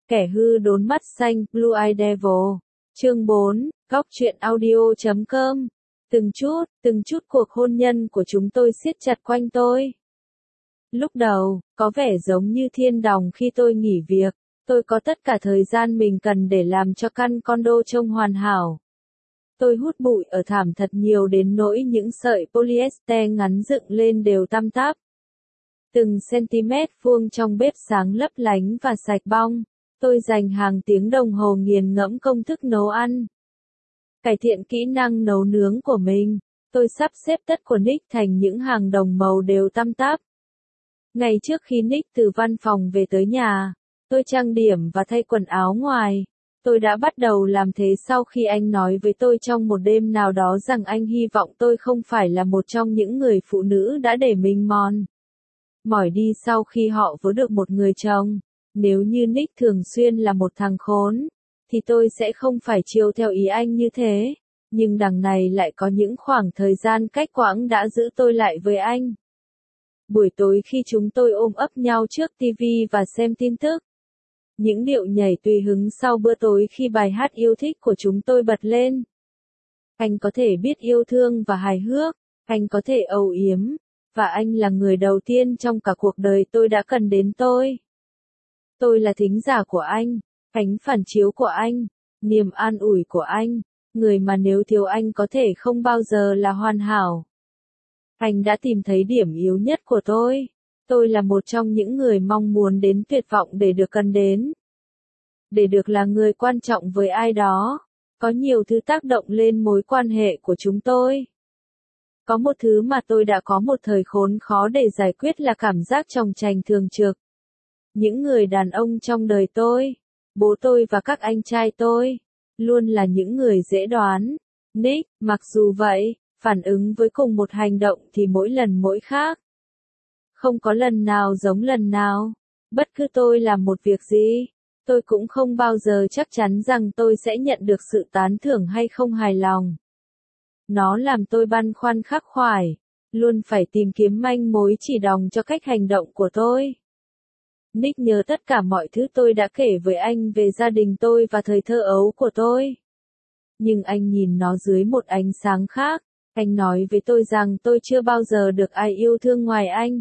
Kẻ hư đốn mắt xanh, Blue Eye Devil. Chương 4, Góc truyện audio.com. Từng chút cuộc hôn nhân của chúng tôi siết chặt quanh tôi. Lúc đầu, có vẻ giống như thiên đòng khi tôi nghỉ việc, tôi có tất cả thời gian mình cần để làm cho căn condo trông hoàn hảo. Tôi hút bụi ở thảm thật nhiều đến nỗi những sợi polyester ngắn dựng lên đều tăm tắp. Từng cm vuông trong bếp sáng lấp lánh và sạch bong. Tôi dành hàng tiếng đồng hồ nghiền ngẫm công thức nấu ăn. Cải thiện kỹ năng nấu nướng của mình. Tôi sắp xếp tất của Nick thành những hàng đồng màu đều tăm tắp. Ngày trước khi Nick từ văn phòng về tới nhà, tôi trang điểm và thay quần áo ngoài. Tôi đã bắt đầu làm thế sau khi anh nói với tôi trong một đêm nào đó rằng anh hy vọng tôi không phải là một trong những người phụ nữ đã để mình mỏi đi sau khi họ vớ được một người chồng. Nếu như Nick thường xuyên là một thằng khốn, thì tôi sẽ không phải chiều theo ý anh như thế. Nhưng đằng này lại có những khoảng thời gian cách quãng đã giữ tôi lại với anh. Buổi tối khi chúng tôi ôm ấp nhau trước TV và xem tin tức. Những điệu nhảy tùy hứng sau bữa tối khi bài hát yêu thích của chúng tôi bật lên. Anh có thể biết yêu thương và hài hước, anh có thể âu yếm, và anh là người đầu tiên trong cả cuộc đời tôi đã cần đến tôi. Tôi là thính giả của anh, ánh phản chiếu của anh, niềm an ủi của anh, người mà nếu thiếu anh có thể không bao giờ là hoàn hảo. Anh đã tìm thấy điểm yếu nhất của tôi. Tôi là một trong những người mong muốn đến tuyệt vọng để được cần đến. Để được là người quan trọng với ai đó. Có nhiều thứ tác động lên mối quan hệ của chúng tôi. Có một thứ mà tôi đã có một thời khốn khó để giải quyết là cảm giác chòng chành thường trực. Những người đàn ông trong đời tôi, bố tôi và các anh trai tôi, luôn là những người dễ đoán. Nick, mặc dù vậy, phản ứng với cùng một hành động thì mỗi lần mỗi khác. Không có lần nào giống lần nào. Bất cứ tôi làm một việc gì, tôi cũng không bao giờ chắc chắn rằng tôi sẽ nhận được sự tán thưởng hay không hài lòng. Nó làm tôi băn khoăn khắc khoải, luôn phải tìm kiếm manh mối chỉ đong cho cách hành động của tôi. Nick nhớ tất cả mọi thứ tôi đã kể với anh về gia đình tôi và thời thơ ấu của tôi. Nhưng anh nhìn nó dưới một ánh sáng khác. Anh nói với tôi rằng tôi chưa bao giờ được ai yêu thương ngoài anh.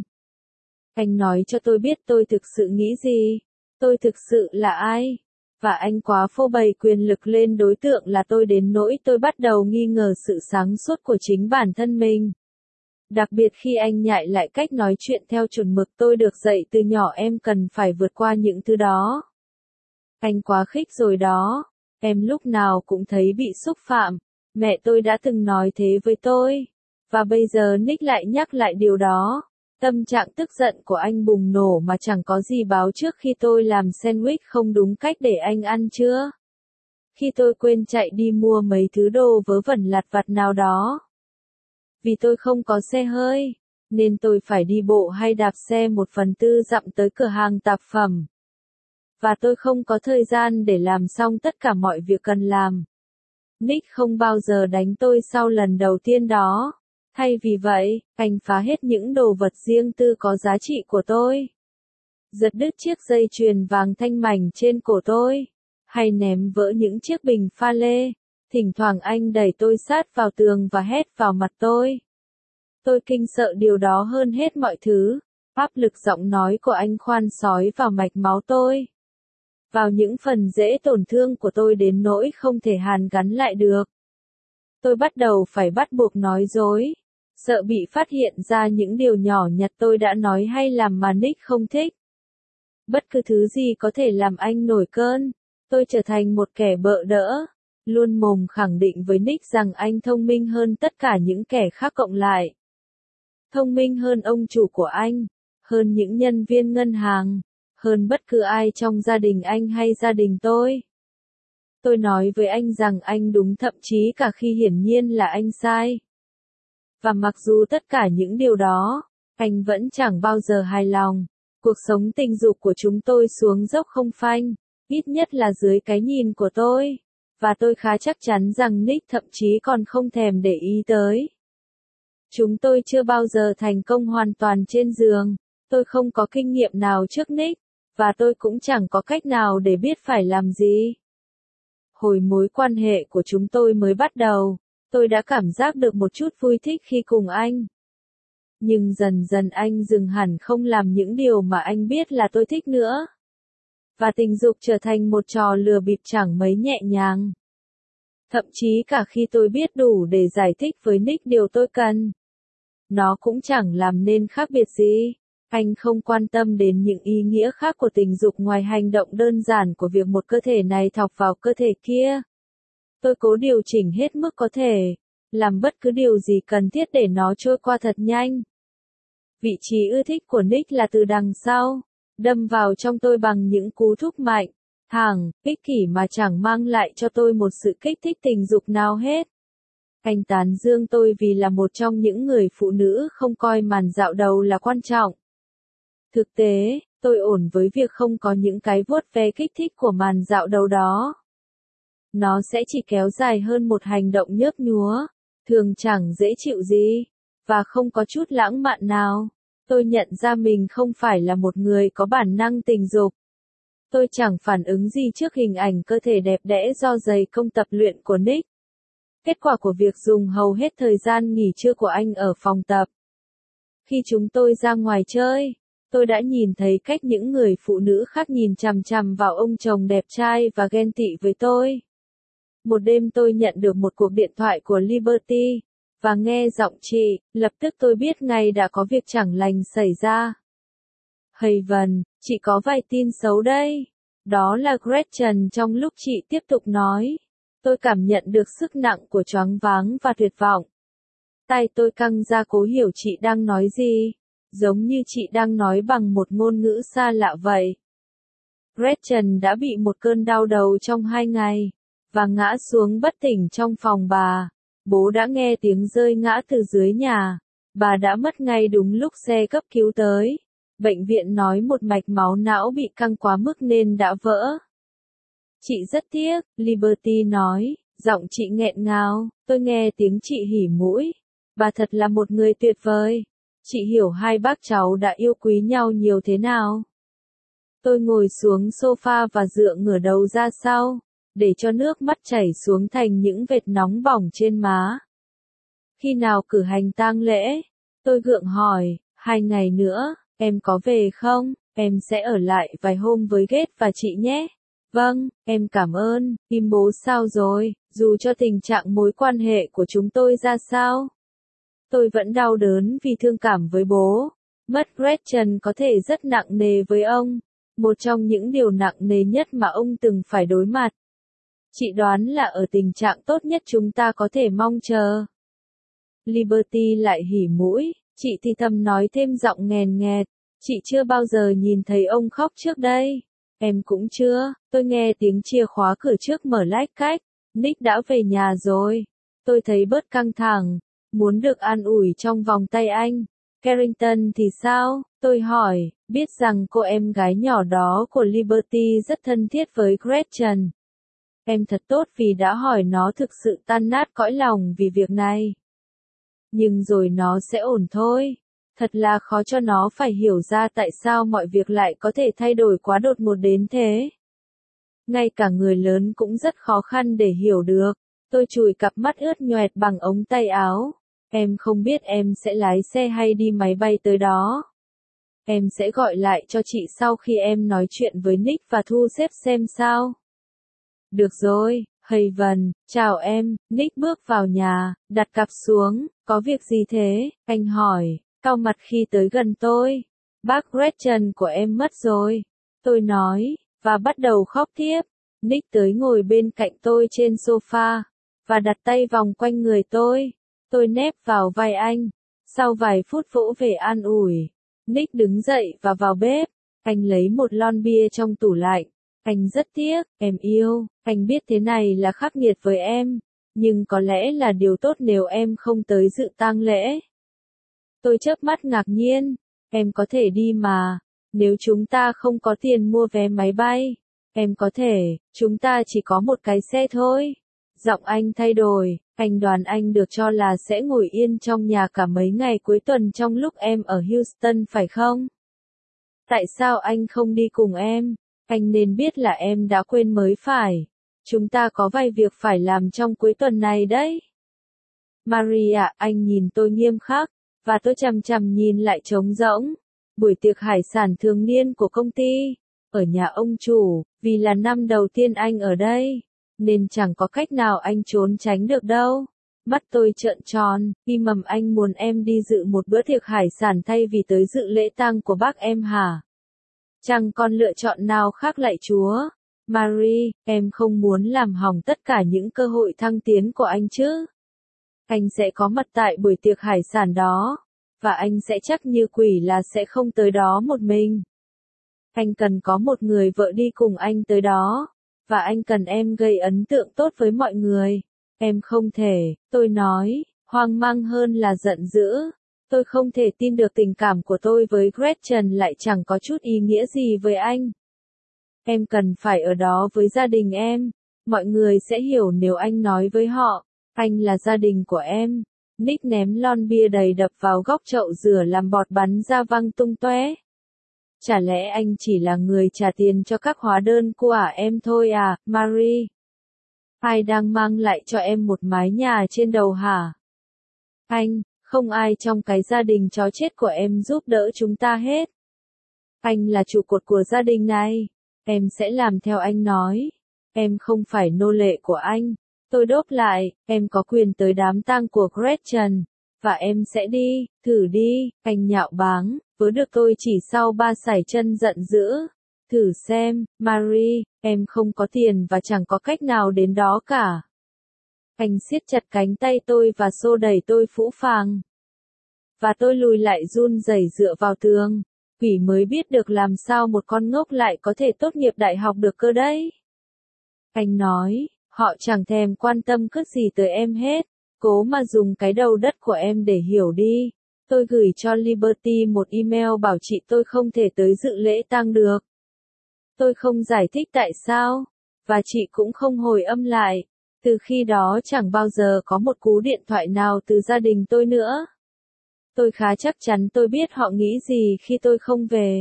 Anh nói cho tôi biết tôi thực sự nghĩ gì, tôi thực sự là ai. Và anh quá phô bày quyền lực lên đối tượng là tôi đến nỗi tôi bắt đầu nghi ngờ sự sáng suốt của chính bản thân mình. Đặc biệt khi anh nhại lại cách nói chuyện theo chuẩn mực tôi được dạy từ nhỏ, em cần phải vượt qua những thứ đó. Anh quá khích rồi đó, em lúc nào cũng thấy bị xúc phạm. Mẹ tôi đã từng nói thế với tôi. Và bây giờ Nick lại nhắc lại điều đó. Tâm trạng tức giận của anh bùng nổ mà chẳng có gì báo trước khi tôi làm sandwich không đúng cách để anh ăn chưa. Khi tôi quên chạy đi mua mấy thứ đồ vớ vẩn lặt vặt nào đó. Vì tôi không có xe hơi, nên tôi phải đi bộ hay đạp xe 1/4 dặm tới cửa hàng tạp phẩm. Và tôi không có thời gian để làm xong tất cả mọi việc cần làm. Nick không bao giờ đánh tôi sau lần đầu tiên đó. Thay vì vậy, anh phá hết những đồ vật riêng tư có giá trị của tôi. Giật đứt chiếc dây chuyền vàng thanh mảnh trên cổ tôi. Hay ném vỡ những chiếc bình pha lê. Thỉnh thoảng anh đẩy tôi sát vào tường và hét vào mặt tôi. Tôi kinh sợ điều đó hơn hết mọi thứ. Áp lực giọng nói của anh khoan sói vào mạch máu tôi. Vào những phần dễ tổn thương của tôi đến nỗi không thể hàn gắn lại được. Tôi bắt đầu phải bắt buộc nói dối. Sợ bị phát hiện ra những điều nhỏ nhặt tôi đã nói hay làm mà Nick không thích. Bất cứ thứ gì có thể làm anh nổi cơn. Tôi trở thành một kẻ bợ đỡ. Luôn mồm khẳng định với Nick rằng anh thông minh hơn tất cả những kẻ khác cộng lại. Thông minh hơn ông chủ của anh. Hơn những nhân viên ngân hàng. Hơn bất cứ ai trong gia đình anh hay gia đình tôi. Tôi nói với anh rằng anh đúng, thậm chí cả khi hiển nhiên là anh sai. Và mặc dù tất cả những điều đó, anh vẫn chẳng bao giờ hài lòng. Cuộc sống tình dục của chúng tôi xuống dốc không phanh, ít nhất là dưới cái nhìn của tôi. Và tôi khá chắc chắn rằng Nick thậm chí còn không thèm để ý tới. Chúng tôi chưa bao giờ thành công hoàn toàn trên giường. Tôi không có kinh nghiệm nào trước Nick. và tôi cũng chẳng có cách nào để biết phải làm gì. Hồi mối quan hệ của chúng tôi mới bắt đầu, tôi đã cảm giác được một chút vui thích khi cùng anh. Nhưng dần dần anh dừng hẳn không làm những điều mà anh biết là tôi thích nữa. Và tình dục trở thành một trò lừa bịp chẳng mấy nhẹ nhàng. Thậm chí cả khi tôi biết đủ để giải thích với Nick điều tôi cần, nó cũng chẳng làm nên khác biệt gì. Anh không quan tâm đến những ý nghĩa khác của tình dục ngoài hành động đơn giản của việc một cơ thể này thọc vào cơ thể kia. Tôi cố điều chỉnh hết mức có thể, làm bất cứ điều gì cần thiết để nó trôi qua thật nhanh. Vị trí ưa thích của Nick là từ đằng sau, đâm vào trong tôi bằng những cú thúc mạnh, thẳng, ích kỷ mà chẳng mang lại cho tôi một sự kích thích tình dục nào hết. Anh tán dương tôi vì là một trong những người phụ nữ không coi màn dạo đầu là quan trọng. Thực tế, tôi ổn với việc không có những cái vuốt ve kích thích của màn dạo đầu đó. Nó sẽ chỉ kéo dài hơn một hành động nhớp nhúa, thường chẳng dễ chịu gì, và không có chút lãng mạn nào. Tôi nhận ra mình không phải là một người có bản năng tình dục. Tôi chẳng phản ứng gì trước hình ảnh cơ thể đẹp đẽ do dày công tập luyện của Nick. Kết quả của việc dùng hầu hết thời gian nghỉ trưa của anh ở phòng tập. Khi chúng tôi ra ngoài chơi, tôi đã nhìn thấy cách những người phụ nữ khác nhìn chằm chằm vào ông chồng đẹp trai và ghen tị với tôi. Một đêm tôi nhận được một cuộc điện thoại của Liberty, và nghe giọng chị, lập tức tôi biết ngay đã có việc chẳng lành xảy ra. Haven, chị có vài tin xấu đây. Đó là Gretchen trong lúc chị tiếp tục nói. Tôi cảm nhận được sức nặng của choáng váng và tuyệt vọng. Tai tôi căng ra cố hiểu chị đang nói gì, giống như chị đang nói bằng một ngôn ngữ xa lạ vậy. Gretchen đã bị một cơn đau đầu trong 2 ngày, và ngã xuống bất tỉnh trong phòng bà. Bố đã nghe tiếng rơi ngã từ dưới nhà. Bà đã mất ngay đúng lúc xe cấp cứu tới. Bệnh viện nói một mạch máu não bị căng quá mức nên đã vỡ. Chị rất tiếc, Liberty nói, giọng chị nghẹn ngào, tôi nghe tiếng chị hỉ mũi. Bà thật là một người tuyệt vời. Chị hiểu hai bác cháu đã yêu quý nhau nhiều thế nào. Tôi ngồi xuống sofa và dựa ngửa đầu ra sau, để cho nước mắt chảy xuống thành những vệt nóng bỏng trên má. Khi nào cử hành tang lễ? Tôi gượng hỏi, 2 ngày nữa, em có về không? Em sẽ ở lại vài hôm với Ghét và chị nhé. Vâng, em cảm ơn. Tim bố sao rồi, dù cho tình trạng mối quan hệ của chúng tôi ra sao? Tôi vẫn đau đớn vì thương cảm với bố. Mất Gretchen có thể rất nặng nề với ông. Một trong những điều nặng nề nhất mà ông từng phải đối mặt. Chị đoán là ở tình trạng tốt nhất chúng ta có thể mong chờ. Liberty lại hỉ mũi, chị thì thầm nói thêm giọng nghèn nghẹt. Chị chưa bao giờ nhìn thấy ông khóc trước đây. Em cũng chưa. Tôi nghe tiếng chìa khóa cửa trước mở lách cách. Nick đã về nhà rồi. Tôi thấy bớt căng thẳng, muốn được an ủi trong vòng tay anh. Carrington thì sao? Tôi hỏi, biết rằng cô em gái nhỏ đó của Liberty rất thân thiết với Gretchen. Em thật tốt vì đã hỏi, nó thực sự tan nát cõi lòng vì việc này. Nhưng rồi nó sẽ ổn thôi. Thật là khó cho nó phải hiểu ra tại sao mọi việc lại có thể thay đổi quá đột ngột đến thế. Ngay cả người lớn cũng rất khó khăn để hiểu được. Tôi chùi cặp mắt ướt nhoẹt bằng ống tay áo. Em không biết em sẽ lái xe hay đi máy bay tới đó. Em sẽ gọi lại cho chị sau khi em nói chuyện với Nick và thu xếp xem sao. Được rồi, Haven, chào em. Nick bước vào nhà, đặt cặp xuống. Có việc gì thế? Anh hỏi, cau mặt khi tới gần tôi. Bác Gretchen của em mất rồi. Tôi nói, và bắt đầu khóc tiếp. Nick tới ngồi bên cạnh tôi trên sofa, và đặt tay vòng quanh người tôi. Tôi nép vào vai anh. Sau vài phút vỗ về an ủi, Nick đứng dậy và vào bếp. Anh lấy một lon bia trong tủ lạnh. Anh rất tiếc, em yêu, anh biết thế này là khắc nghiệt với em, nhưng có lẽ là điều tốt nếu em không tới dự tang lễ. Tôi chớp mắt ngạc nhiên, em có thể đi mà, nếu chúng ta không có tiền mua vé máy bay. Em có thể, chúng ta chỉ có một cái xe thôi. Giọng anh thay đổi, anh đoán anh được cho là sẽ ngồi yên trong nhà cả mấy ngày cuối tuần trong lúc em ở Houston phải không? Tại sao anh không đi cùng em? Anh nên biết là em đã quên mới phải. Chúng ta có vài việc phải làm trong cuối tuần này đấy. Maria, anh nhìn tôi nghiêm khắc, và tôi chằm chằm nhìn lại trống rỗng. Buổi tiệc hải sản thường niên của công ty, ở nhà ông chủ, vì là năm đầu tiên anh ở đây, nên chẳng có cách nào anh trốn tránh được đâu. Mắt tôi trợn tròn, im mầm anh muốn em đi dự một bữa tiệc hải sản thay vì tới dự lễ tang của bác em hả? Chẳng còn lựa chọn nào khác lạy Chúa. Marie, em không muốn làm hỏng tất cả những cơ hội thăng tiến của anh chứ. Anh sẽ có mặt tại buổi tiệc hải sản đó, và anh sẽ chắc như quỷ là sẽ không tới đó một mình. Anh cần có một người vợ đi cùng anh tới đó, và anh cần em gây ấn tượng tốt với mọi người. Em không thể, tôi nói, hoang mang hơn là giận dữ. Tôi không thể tin được tình cảm của tôi với Gretchen lại chẳng có chút ý nghĩa gì với anh. Em cần phải ở đó với gia đình em. Mọi người sẽ hiểu nếu anh nói với họ, anh là gia đình của em. Nick ném lon bia đầy đập vào góc chậu rửa làm bọt bắn ra văng tung tóe. Chả lẽ anh chỉ là người trả tiền cho các hóa đơn của em thôi à, Marie? Ai đang mang lại cho em một mái nhà trên đầu hả? Anh, không ai trong cái gia đình chó chết của em giúp đỡ chúng ta hết. Anh là trụ cột của gia đình này. Em sẽ làm theo anh nói. Em không phải nô lệ của anh. Tôi đáp lại, em có quyền tới đám tang của Gretchen. Và em sẽ đi, thử đi, anh nhạo báng, vớ được tôi chỉ sau 3 sải chân giận dữ. Thử xem, Marie, em không có tiền và chẳng có cách nào đến đó cả. Anh siết chặt cánh tay tôi và xô đẩy tôi phũ phàng. Và tôi lùi lại run rẩy dựa vào tường. Quỷ mới biết được làm sao một con ngốc lại có thể tốt nghiệp đại học được cơ đấy. Anh nói, họ chẳng thèm quan tâm cất gì tới em hết. Cố mà dùng cái đầu đất của em để hiểu đi. Tôi gửi cho Liberty một email bảo chị tôi không thể tới dự lễ tang được. Tôi không giải thích tại sao, và chị cũng không hồi âm lại. Từ khi đó chẳng bao giờ có một cú điện thoại nào từ gia đình tôi nữa. Tôi khá chắc chắn tôi biết họ nghĩ gì khi tôi không về.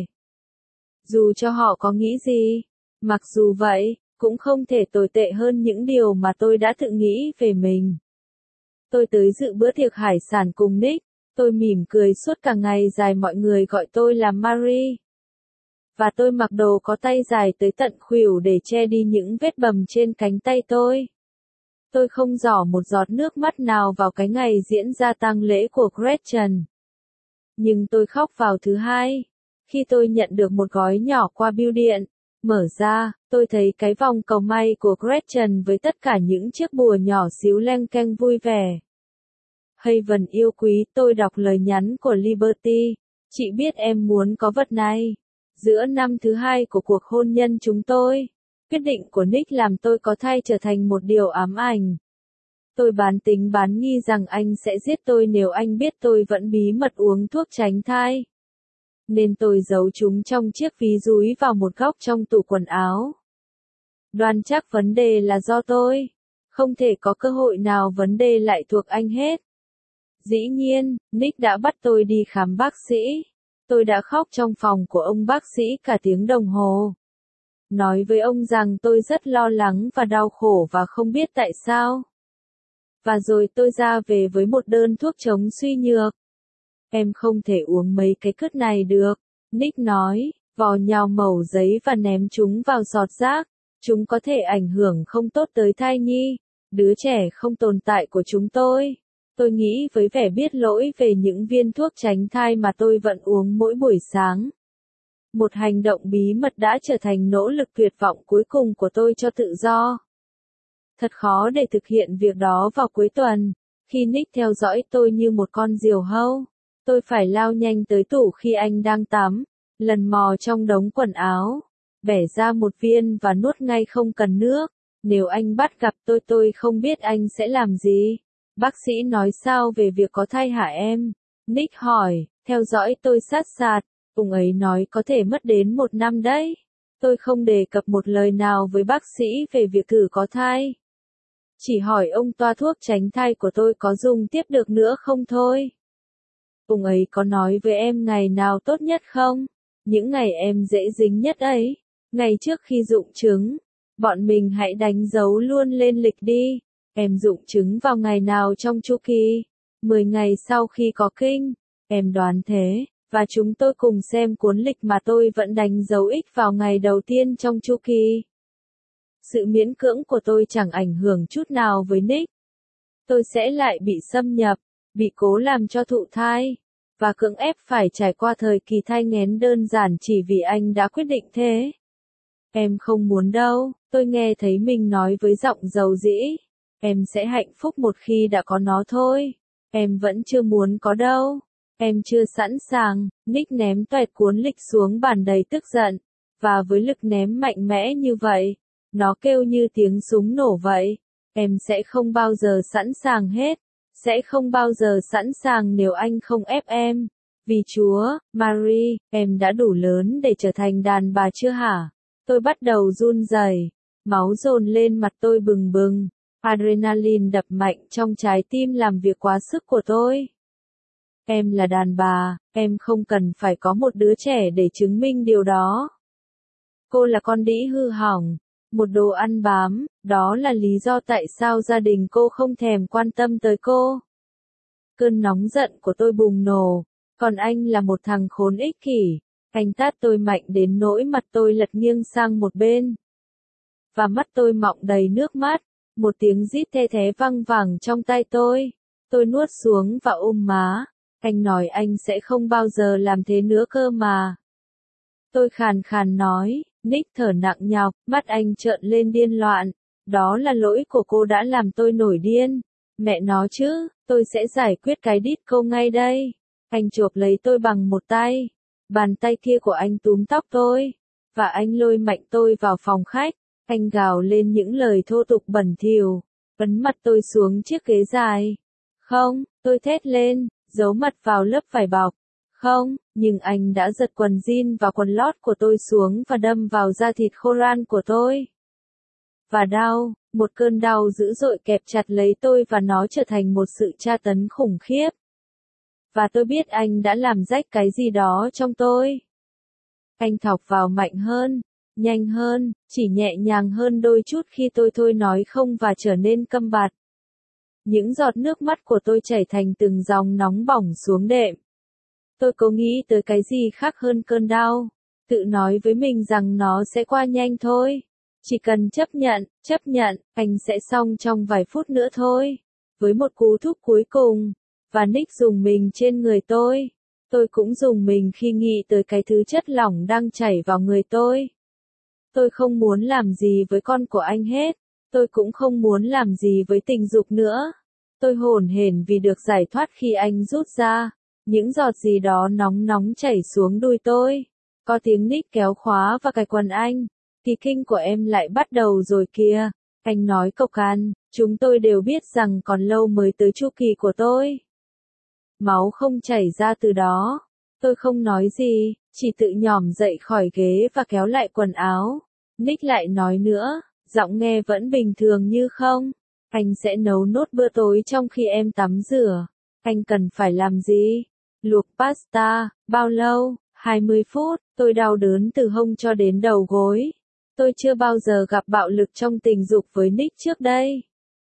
Dù cho họ có nghĩ gì, mặc dù vậy, cũng không thể tồi tệ hơn những điều mà tôi đã tự nghĩ về mình. Tôi tới dự bữa tiệc hải sản cùng Nick, tôi mỉm cười suốt cả ngày dài mọi người gọi tôi là Marie. Và tôi mặc đồ có tay dài tới tận khuỷu để che đi những vết bầm trên cánh tay tôi. Tôi không giỏ một giọt nước mắt nào vào cái ngày diễn ra tang lễ của Gretchen. Nhưng tôi khóc vào thứ hai, khi tôi nhận được một gói nhỏ qua bưu điện. Mở ra, tôi thấy cái vòng cầu may của Gretchen với tất cả những chiếc bùa nhỏ xíu leng keng vui vẻ. Haven yêu quý, tôi đọc lời nhắn của Liberty. Chị biết em muốn có vật này. Giữa năm thứ hai của cuộc hôn nhân chúng tôi, quyết định của Nick làm tôi có thai trở thành một điều ám ảnh. Tôi bán tính bán nghi rằng anh sẽ giết tôi nếu anh biết tôi vẫn bí mật uống thuốc tránh thai. Nên tôi giấu chúng trong chiếc ví dúi vào một góc trong tủ quần áo. Đoán chắc vấn đề là do tôi. Không thể có cơ hội nào vấn đề lại thuộc anh hết. Dĩ nhiên, Nick đã bắt tôi đi khám bác sĩ. Tôi đã khóc trong phòng của ông bác sĩ cả tiếng đồng hồ. Nói với ông rằng tôi rất lo lắng và đau khổ và không biết tại sao. Và rồi tôi ra về với một đơn thuốc chống suy nhược. Em không thể uống mấy cái cứt này được, Nick nói, vò nhào mẩu giấy và ném chúng vào giọt rác. Chúng có thể ảnh hưởng không tốt tới thai nhi, đứa trẻ không tồn tại của chúng tôi. Tôi nghĩ với vẻ biết lỗi về những viên thuốc tránh thai mà tôi vẫn uống mỗi buổi sáng. Một hành động bí mật đã trở thành nỗ lực tuyệt vọng cuối cùng của tôi cho tự do. Thật khó để thực hiện việc đó vào cuối tuần, khi Nick theo dõi tôi như một con diều hâu. Tôi phải lao nhanh tới tủ khi anh đang tắm, lần mò trong đống quần áo, bẻ ra một viên và nuốt ngay không cần nước. Nếu anh bắt gặp tôi không biết anh sẽ làm gì. Bác sĩ nói sao về việc có thai hả em? Nick hỏi, theo dõi tôi sát sạt. Ông ấy nói có thể mất đến 1 năm đấy. Tôi không đề cập một lời nào với bác sĩ về việc thử có thai. Chỉ hỏi ông toa thuốc tránh thai của tôi có dùng tiếp được nữa không thôi. Ông ấy có nói với em ngày nào tốt nhất không? Những ngày em dễ dính nhất ấy, ngày trước khi rụng trứng, bọn mình hãy đánh dấu luôn lên lịch đi. Em rụng trứng vào ngày nào trong chu kỳ? 10 ngày sau khi có kinh. Em đoán thế, và chúng tôi cùng xem cuốn lịch mà tôi vẫn đánh dấu X vào ngày đầu tiên trong chu kỳ. Sự miễn cưỡng của tôi chẳng ảnh hưởng chút nào với Nick. Tôi sẽ lại bị xâm nhập, bị cố làm cho thụ thai, và cưỡng ép phải trải qua thời kỳ thai nghén đơn giản chỉ vì anh đã quyết định thế. Em không muốn đâu, tôi nghe thấy mình nói với giọng dầu dĩ. Em sẽ hạnh phúc một khi đã có nó thôi. Em vẫn chưa muốn có đâu. Em chưa sẵn sàng. Nick ném toẹt cuốn lịch xuống bàn đầy tức giận. Và với lực ném mạnh mẽ như vậy, nó kêu như tiếng súng nổ vậy. Em sẽ không bao giờ sẵn sàng hết. Sẽ không bao giờ sẵn sàng nếu anh không ép em. Vì Chúa, Marie, em đã đủ lớn để trở thành đàn bà chưa hả? Tôi bắt đầu run rẩy. Máu dồn lên mặt tôi bừng bừng. Adrenaline đập mạnh trong trái tim làm việc quá sức của tôi. Em là đàn bà, em không cần phải có một đứa trẻ để chứng minh điều đó. Cô là con đĩ hư hỏng, một đồ ăn bám, đó là lý do tại sao gia đình cô không thèm quan tâm tới cô. Cơn nóng giận của tôi bùng nổ, còn anh là một thằng khốn ích kỷ. Anh tát tôi mạnh đến nỗi mặt tôi lật nghiêng sang một bên. Và mắt tôi mọng đầy nước mắt, một tiếng rít the thé văng vẳng trong tai tôi. Tôi nuốt xuống và ôm má. Anh nói anh sẽ không bao giờ làm thế nữa cơ mà. Tôi khàn khàn nói, Nick thở nặng nhọc, mắt anh trợn lên điên loạn. Đó là lỗi của cô đã làm tôi nổi điên. Mẹ nó chứ, tôi sẽ giải quyết cái đít cô ngay đây. Anh chộp lấy tôi bằng một tay. Bàn tay kia của anh túm tóc tôi. Và anh lôi mạnh tôi vào phòng khách. Anh gào lên những lời thô tục bẩn thỉu, ấn mặt tôi xuống chiếc ghế dài. Không, tôi thét lên, giấu mặt vào lớp vải bọc. Không, nhưng anh đã giật quần jean và quần lót của tôi xuống và đâm vào da thịt khô ran của tôi. Và đau, một cơn đau dữ dội kẹp chặt lấy tôi và nó trở thành một sự tra tấn khủng khiếp. Và tôi biết anh đã làm rách cái gì đó trong tôi. Anh thọc vào mạnh hơn, nhanh hơn, chỉ nhẹ nhàng hơn đôi chút khi tôi thôi nói không và trở nên câm bặt. Những giọt nước mắt của tôi chảy thành từng dòng nóng bỏng xuống đệm. Tôi cố nghĩ tới cái gì khác hơn cơn đau, tự nói với mình rằng nó sẽ qua nhanh thôi. Chỉ cần chấp nhận, anh sẽ xong trong vài phút nữa thôi. Với một cú thúc cuối cùng, và Nick dùng mình trên người tôi. Tôi cũng dùng mình khi nghĩ tới cái thứ chất lỏng đang chảy vào người tôi. Tôi không muốn làm gì với con của anh hết. Tôi cũng không muốn làm gì với tình dục nữa. Tôi hổn hển vì được giải thoát khi anh rút ra. Những giọt gì đó nóng nóng chảy xuống đùi tôi. Có tiếng Nick kéo khóa và cài quần anh. Kỳ kinh của em lại bắt đầu rồi kìa. Anh nói cộc cằn, chúng tôi đều biết rằng còn lâu mới tới chu kỳ của tôi. Máu không chảy ra từ đó. Tôi không nói gì, chỉ tự nhỏm dậy khỏi ghế và kéo lại quần áo. Nick lại nói nữa, giọng nghe vẫn bình thường như không. Anh sẽ nấu nốt bữa tối trong khi em tắm rửa. Anh cần phải làm gì? Luộc pasta, bao lâu? 20 phút, tôi đau đớn từ hông cho đến đầu gối. Tôi chưa bao giờ gặp bạo lực trong tình dục với Nick trước đây.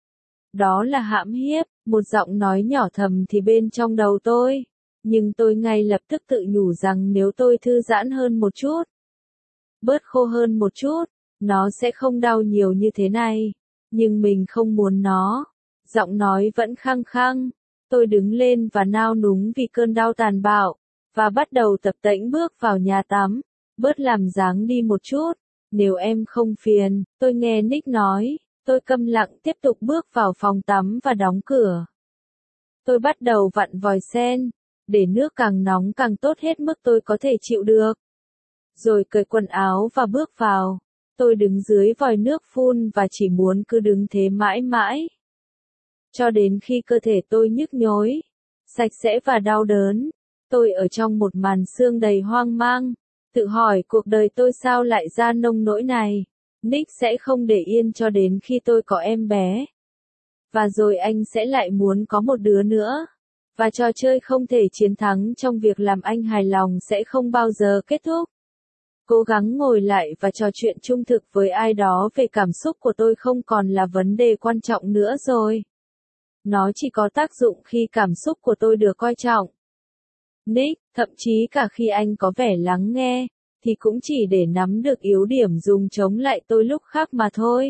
Đó là hãm hiếp, một giọng nói nhỏ thầm thì bên trong đầu tôi. Nhưng tôi ngay lập tức tự nhủ rằng nếu tôi thư giãn hơn một chút, bớt khô hơn một chút, nó sẽ không đau nhiều như thế này. Nhưng mình không muốn nó. Giọng nói vẫn khăng khăng. Tôi đứng lên và nao núng vì cơn đau tàn bạo, và bắt đầu tập tễnh bước vào nhà tắm. Bớt làm dáng đi một chút. Nếu em không phiền, tôi nghe Nick nói. Tôi câm lặng tiếp tục bước vào phòng tắm và đóng cửa. Tôi bắt đầu vặn vòi sen, để nước càng nóng càng tốt hết mức tôi có thể chịu được. Rồi cởi quần áo và bước vào. Tôi đứng dưới vòi nước phun và chỉ muốn cứ đứng thế mãi mãi. Cho đến khi cơ thể tôi nhức nhối, sạch sẽ và đau đớn. Tôi ở trong một màn sương đầy hoang mang. Tự hỏi cuộc đời tôi sao lại ra nông nỗi này. Nick sẽ không để yên cho đến khi tôi có em bé. Và rồi anh sẽ lại muốn có một đứa nữa. Và trò chơi không thể chiến thắng trong việc làm anh hài lòng sẽ không bao giờ kết thúc. Cố gắng ngồi lại và trò chuyện trung thực với ai đó về cảm xúc của tôi không còn là vấn đề quan trọng nữa rồi. Nó chỉ có tác dụng khi cảm xúc của tôi được coi trọng. Nick, thậm chí cả khi anh có vẻ lắng nghe, thì cũng chỉ để nắm được yếu điểm dùng chống lại tôi lúc khác mà thôi.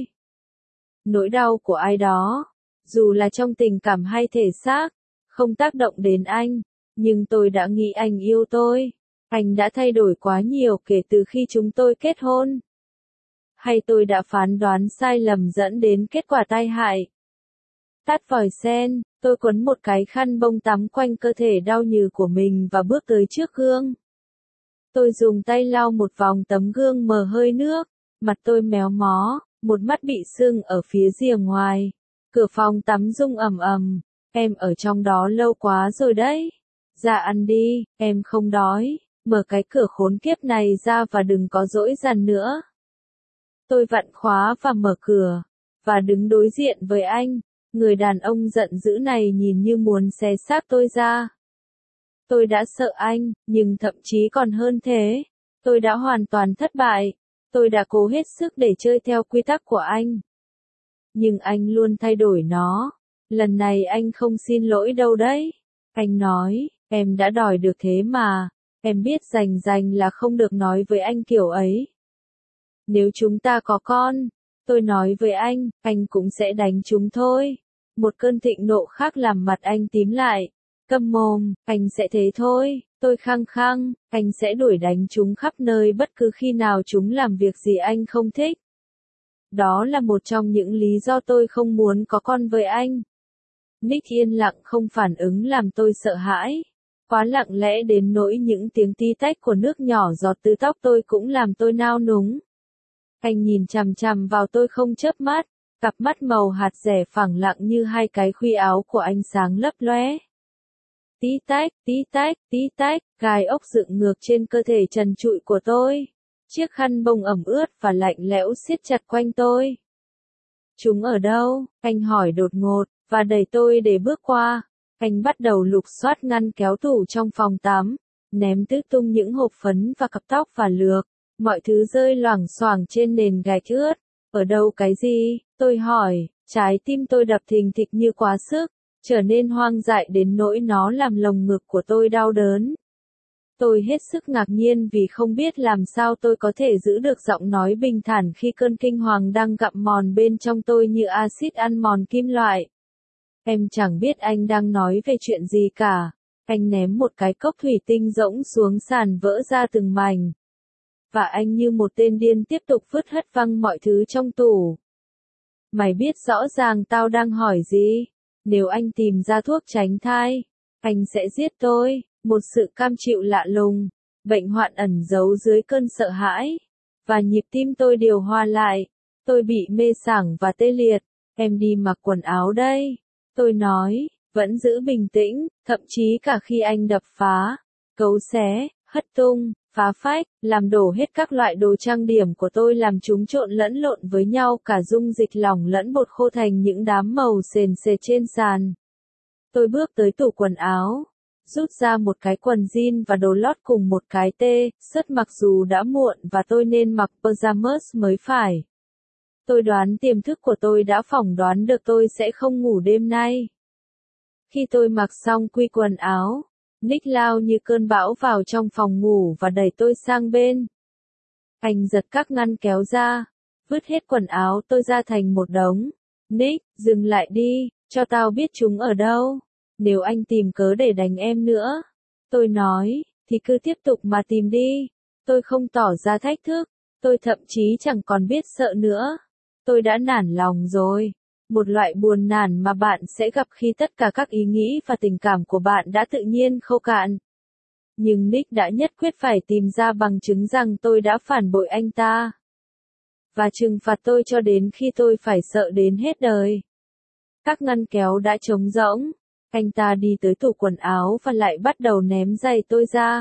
Nỗi đau của ai đó, dù là trong tình cảm hay thể xác, không tác động đến anh, nhưng tôi đã nghĩ anh yêu tôi. Anh đã thay đổi quá nhiều kể từ khi chúng tôi kết hôn. Hay tôi đã phán đoán sai lầm dẫn đến kết quả tai hại. Tắt vòi sen, tôi quấn một cái khăn bông tắm quanh cơ thể đau nhừ của mình và bước tới trước gương. Tôi dùng tay lau một vòng tấm gương mờ hơi nước, mặt tôi méo mó, một mắt bị sưng ở phía rìa ngoài. Cửa phòng tắm rung ầm ầm, em ở trong đó lâu quá rồi đấy. Ra ăn đi, em không đói, mở cái cửa khốn kiếp này ra và đừng có dỗi dằn nữa. Tôi vặn khóa và mở cửa, và đứng đối diện với anh. Người đàn ông giận dữ này nhìn như muốn xé xác tôi ra. Tôi đã sợ anh, nhưng thậm chí còn hơn thế. Tôi đã hoàn toàn thất bại. Tôi đã cố hết sức để chơi theo quy tắc của anh. Nhưng anh luôn thay đổi nó. Lần này anh không xin lỗi đâu đấy. Anh nói, em đã đòi được thế mà. Em biết rành là không được nói với anh kiểu ấy. Nếu chúng ta có con, tôi nói với anh cũng sẽ đánh chúng thôi. Một cơn thịnh nộ khác làm mặt anh tím lại. Câm mồm, anh sẽ thế thôi. Tôi khăng khăng, anh sẽ đuổi đánh chúng khắp nơi bất cứ khi nào chúng làm việc gì anh không thích. Đó là một trong những lý do tôi không muốn có con với anh. Nick yên lặng không phản ứng làm tôi sợ hãi. Quá lặng lẽ đến nỗi những tiếng tí tách của nước nhỏ giọt từ tóc tôi cũng làm tôi nao núng. Anh nhìn chằm chằm vào tôi không chớp mắt, cặp mắt màu hạt dẻ phẳng lặng như hai cái khuy áo của anh sáng lấp lóe. Tí tách, gai ốc dựng ngược trên cơ thể trần trụi của tôi. Chiếc khăn bông ẩm ướt và lạnh lẽo siết chặt quanh tôi. Chúng ở đâu? Anh hỏi đột ngột, và đẩy tôi để bước qua. Anh bắt đầu lục soát ngăn kéo tủ trong phòng tắm, ném tứ tung những hộp phấn và cặp tóc và lược. Mọi thứ rơi loảng xoảng trên nền gạch ướt. Ở đâu cái gì? Tôi hỏi, trái tim tôi đập thình thịch như quá sức, trở nên hoang dại đến nỗi nó làm lồng ngực của tôi đau đớn. Tôi hết sức ngạc nhiên vì không biết làm sao tôi có thể giữ được giọng nói bình thản khi cơn kinh hoàng đang gặm mòn bên trong tôi như axit ăn mòn kim loại. Em chẳng biết anh đang nói về chuyện gì cả. Anh ném một cái cốc thủy tinh rỗng xuống sàn vỡ ra từng mảnh. Và anh như một tên điên tiếp tục vứt hất văng mọi thứ trong tủ. Mày biết rõ ràng tao đang hỏi gì? Nếu anh tìm ra thuốc tránh thai, anh sẽ giết tôi. Một sự cam chịu lạ lùng, bệnh hoạn ẩn giấu dưới cơn sợ hãi. Và nhịp tim tôi điều hòa lại. Tôi bị mê sảng và tê liệt. Em đi mặc quần áo đây. Tôi nói, vẫn giữ bình tĩnh, thậm chí cả khi anh đập phá, cấu xé, hất tung, phá phách, làm đổ hết các loại đồ trang điểm của tôi làm chúng trộn lẫn lộn với nhau cả dung dịch lỏng lẫn bột khô thành những đám màu sền sệt trên sàn. Tôi bước tới tủ quần áo, rút ra một cái quần jean và đồ lót cùng một cái t-shirt mặc dù đã muộn và tôi nên mặc pajamas mới phải. Tôi đoán tiềm thức của tôi đã phỏng đoán được tôi sẽ không ngủ đêm nay. Khi tôi mặc xong quy quần áo, Nick lao như cơn bão vào trong phòng ngủ và đẩy tôi sang bên. Anh giật các ngăn kéo ra, vứt hết quần áo tôi ra thành một đống. Nick, dừng lại đi, cho tao biết chúng ở đâu. Nếu anh tìm cớ để đánh em nữa, tôi nói, thì cứ tiếp tục mà tìm đi. Tôi không tỏ ra thách thức, tôi thậm chí chẳng còn biết sợ nữa. Tôi đã nản lòng rồi. Một loại buồn nản mà bạn sẽ gặp khi tất cả các ý nghĩ và tình cảm của bạn đã tự nhiên khô cạn. Nhưng Nick đã nhất quyết phải tìm ra bằng chứng rằng tôi đã phản bội anh ta. Và trừng phạt tôi cho đến khi tôi phải sợ đến hết đời. Các ngăn kéo đã trống rỗng. Anh ta đi tới tủ quần áo và lại bắt đầu ném giày tôi ra.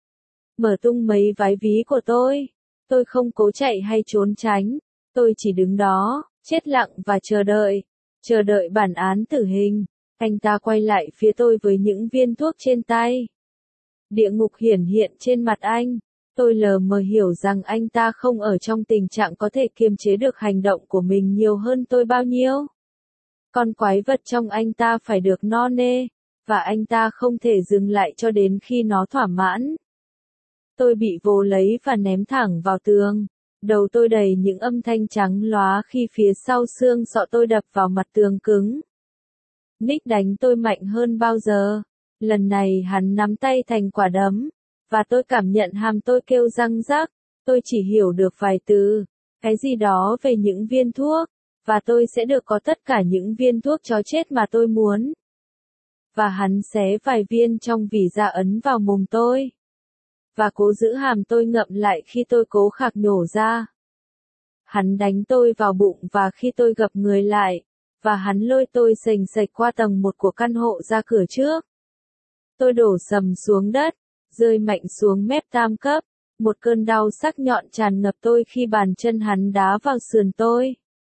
Mở tung mấy vái ví của tôi. Tôi không cố chạy hay trốn tránh. Tôi chỉ đứng đó, chết lặng và chờ đợi. Chờ đợi bản án tử hình. Anh ta quay lại phía tôi với những viên thuốc trên tay. Địa ngục hiển hiện trên mặt anh. Tôi lờ mờ hiểu rằng anh ta không ở trong tình trạng có thể kiềm chế được hành động của mình nhiều hơn tôi bao nhiêu. Con quái vật trong anh ta phải được no nê, và anh ta không thể dừng lại cho đến khi nó thỏa mãn. Tôi bị vồ lấy và ném thẳng vào tường. Đầu tôi đầy những âm thanh trắng lóa khi phía sau xương sọ tôi đập vào mặt tường cứng. Nick đánh tôi mạnh hơn bao giờ. Lần này hắn nắm tay thành quả đấm, và tôi cảm nhận hàm tôi kêu răng rắc. Tôi chỉ hiểu được vài từ, cái gì đó về những viên thuốc, và tôi sẽ được có tất cả những viên thuốc chó chết mà tôi muốn. Và hắn xé vài viên trong vỉ da ấn vào mồm tôi. Và cố giữ hàm tôi ngậm lại khi tôi cố khạc nhổ ra. Hắn đánh tôi vào bụng và khi tôi gập người lại, và hắn lôi tôi xềnh xệch qua tầng 1 của căn hộ ra cửa trước. Tôi đổ sầm xuống đất, rơi mạnh xuống mép tam cấp, một cơn đau sắc nhọn tràn ngập tôi khi bàn chân hắn đá vào sườn tôi.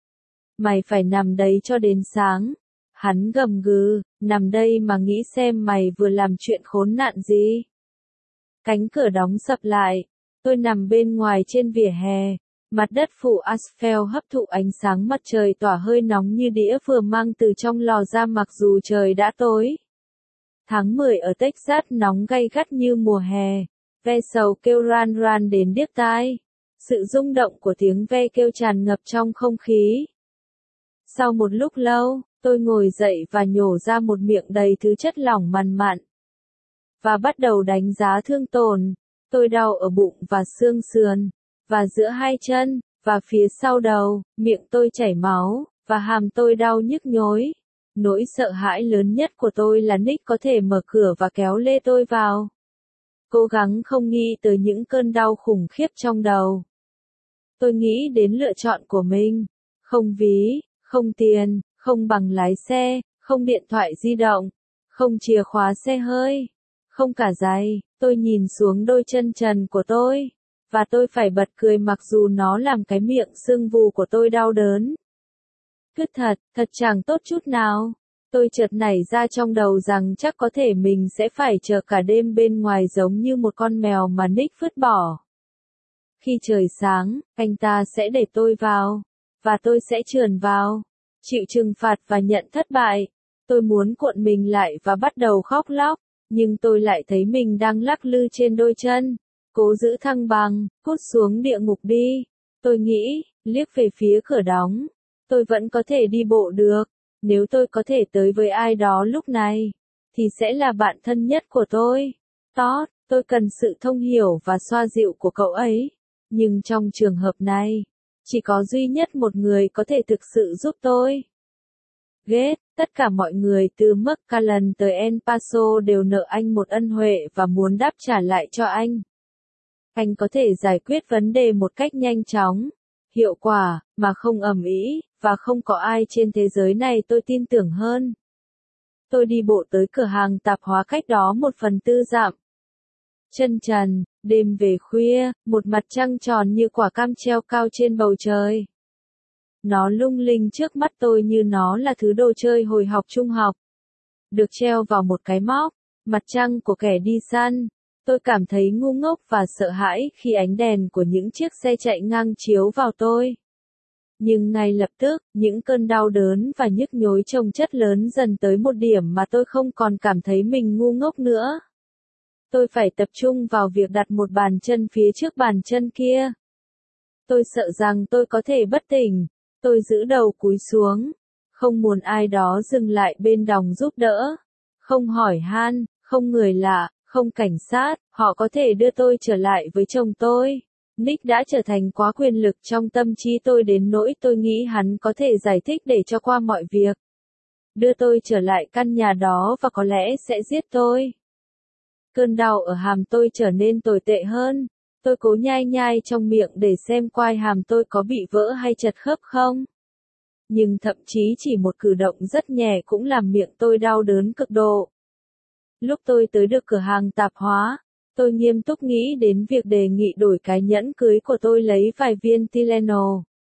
Mày phải nằm đấy cho đến sáng. Hắn gầm gừ, nằm đây mà nghĩ xem mày vừa làm chuyện khốn nạn gì. Cánh cửa đóng sập lại, tôi nằm bên ngoài trên vỉa hè, mặt đất phủ asphalt hấp thụ ánh sáng mặt trời tỏa hơi nóng như đĩa vừa mang từ trong lò ra mặc dù trời đã tối. Tháng 10 ở Texas nóng gay gắt như mùa hè, ve sầu kêu ran ran đến điếc tai. Sự rung động của tiếng ve kêu tràn ngập trong không khí. Sau một lúc lâu, tôi ngồi dậy và nhổ ra một miệng đầy thứ chất lỏng mằn mặn. Và bắt đầu đánh giá thương tổn. Tôi đau ở bụng và xương sườn, và giữa hai chân, và phía sau đầu, miệng tôi chảy máu, và hàm tôi đau nhức nhối. Nỗi sợ hãi lớn nhất của tôi là Nick có thể mở cửa và kéo lê tôi vào. Cố gắng không nghĩ tới những cơn đau khủng khiếp trong đầu. Tôi nghĩ đến lựa chọn của mình. Không ví, không tiền, không bằng lái xe, không điện thoại di động, không chìa khóa xe hơi, không cả giày. Tôi nhìn xuống đôi chân trần của tôi, và tôi phải bật cười mặc dù nó làm cái miệng sưng vù của tôi đau đớn. Cứ thật chẳng tốt chút nào. Tôi chợt nảy ra trong đầu rằng chắc có thể mình sẽ phải chờ cả đêm bên ngoài giống như một con mèo mà Nick vứt bỏ. Khi trời sáng, anh ta sẽ để tôi vào, và tôi sẽ trườn vào, chịu trừng phạt và nhận thất bại. Tôi muốn cuộn mình lại và bắt đầu khóc lóc, nhưng tôi lại thấy mình đang lắc lư trên đôi chân. Cố giữ thăng bằng, cút xuống địa ngục đi. Tôi nghĩ, liếc về phía cửa đóng. Tôi vẫn có thể đi bộ được. Nếu tôi có thể tới với ai đó lúc này, thì sẽ là bạn thân nhất của tôi. Todd, tôi cần sự thông hiểu và xoa dịu của cậu ấy. Nhưng trong trường hợp này, chỉ có duy nhất một người có thể thực sự giúp tôi. Ghét, tất cả mọi người từ McAllen tới El Paso đều nợ anh một ân huệ và muốn đáp trả lại cho anh. Anh có thể giải quyết vấn đề một cách nhanh chóng, hiệu quả, mà không ầm ĩ, và không có ai trên thế giới này tôi tin tưởng hơn. Tôi đi bộ tới cửa hàng tạp hóa cách đó 1/4 dặm. Chân trần, đêm về khuya, một mặt trăng tròn như quả cam treo cao trên bầu trời. Nó lung linh trước mắt tôi như nó là thứ đồ chơi hồi học trung học. Được treo vào một cái móc, mặt trăng của kẻ đi săn. Tôi cảm thấy ngu ngốc và sợ hãi khi ánh đèn của những chiếc xe chạy ngang chiếu vào tôi. Nhưng ngay lập tức, những cơn đau đớn và nhức nhối chồng chất lớn dần tới một điểm mà tôi không còn cảm thấy mình ngu ngốc nữa. Tôi phải tập trung vào việc đặt một bàn chân phía trước bàn chân kia. Tôi sợ rằng tôi có thể bất tỉnh. Tôi giữ đầu cúi xuống. Không muốn ai đó dừng lại bên đòng giúp đỡ. Không hỏi han, không người lạ, không cảnh sát, họ có thể đưa tôi trở lại với chồng tôi. Nick đã trở thành quá quyền lực trong tâm trí tôi đến nỗi tôi nghĩ hắn có thể giải thích để cho qua mọi việc. Đưa tôi trở lại căn nhà đó và có lẽ sẽ giết tôi. Cơn đau ở hàm tôi trở nên tồi tệ hơn. Tôi cố nhai nhai trong miệng để xem quai hàm tôi có bị vỡ hay chật khớp không. Nhưng thậm chí chỉ một cử động rất nhẹ cũng làm miệng tôi đau đớn cực độ. Lúc tôi tới được cửa hàng tạp hóa, tôi nghiêm túc nghĩ đến việc đề nghị đổi cái nhẫn cưới của tôi lấy vài viên Tylenol.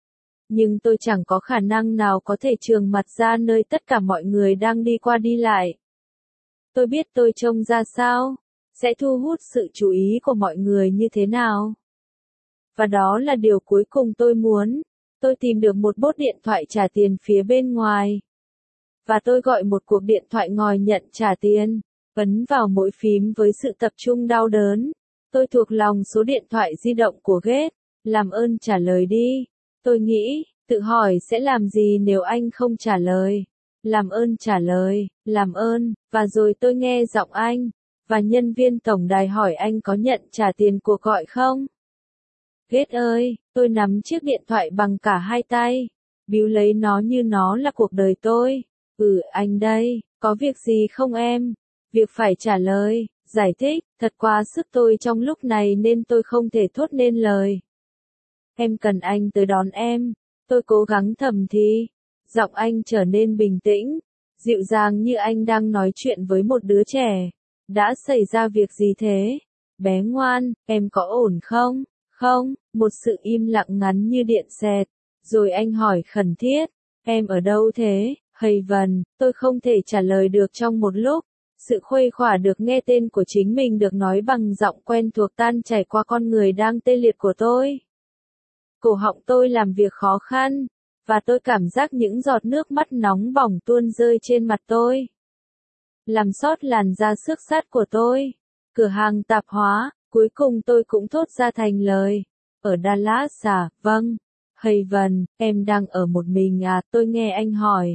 Nhưng tôi chẳng có khả năng nào có thể trường mặt ra nơi tất cả mọi người đang đi qua đi lại. Tôi biết tôi trông ra sao, sẽ thu hút sự chú ý của mọi người như thế nào. Và đó là điều cuối cùng tôi muốn. Tôi tìm được một bốt điện thoại trả tiền phía bên ngoài. Và tôi gọi một cuộc điện thoại ngòi nhận trả tiền. Ấn vào mỗi phím với sự tập trung đau đớn. Tôi thuộc lòng số điện thoại di động của Gates. Làm ơn trả lời đi. Tôi nghĩ, tự hỏi sẽ làm gì nếu anh không trả lời. Làm ơn trả lời, làm ơn, và rồi tôi nghe giọng anh. Và nhân viên tổng đài hỏi anh có nhận trả tiền cuộc gọi không? Gates ơi, tôi nắm chiếc điện thoại bằng cả hai tay. Bíu lấy nó như nó là cuộc đời tôi. Anh đây, có việc gì không em? Việc phải trả lời, giải thích, thật quá sức tôi trong lúc này nên tôi không thể thốt nên lời. Em cần anh tới đón em. Tôi cố gắng thầm thì. Giọng anh trở nên bình tĩnh, dịu dàng như anh đang nói chuyện với một đứa trẻ. Đã xảy ra việc gì thế? Bé ngoan, em có ổn không? Không, một sự im lặng ngắn như điện xẹt. Rồi anh hỏi khẩn thiết, em ở đâu thế? Haven, tôi không thể trả lời được trong một lúc. Sự khuây khỏa được nghe tên của chính mình được nói bằng giọng quen thuộc tan chảy qua con người đang tê liệt của tôi. Cổ họng tôi làm việc khó khăn, và tôi cảm giác những giọt nước mắt nóng bỏng tuôn rơi trên mặt tôi. Làm sót làn da xước sát của tôi. Cửa hàng tạp hóa, cuối cùng tôi cũng thốt ra thành lời. Ở Dallas à, vâng. Haven, em đang ở một mình à, tôi nghe anh hỏi.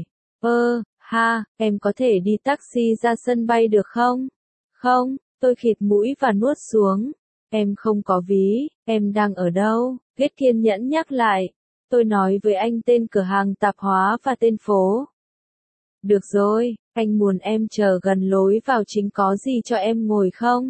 Em có thể đi taxi ra sân bay được không? Không, tôi khịt mũi và nuốt xuống. Em không có ví, em đang ở đâu? Gates kiên nhẫn nhắc lại. Tôi nói với anh tên cửa hàng tạp hóa và tên phố. Được rồi, anh muốn em chờ gần lối vào chính có gì cho em ngồi không?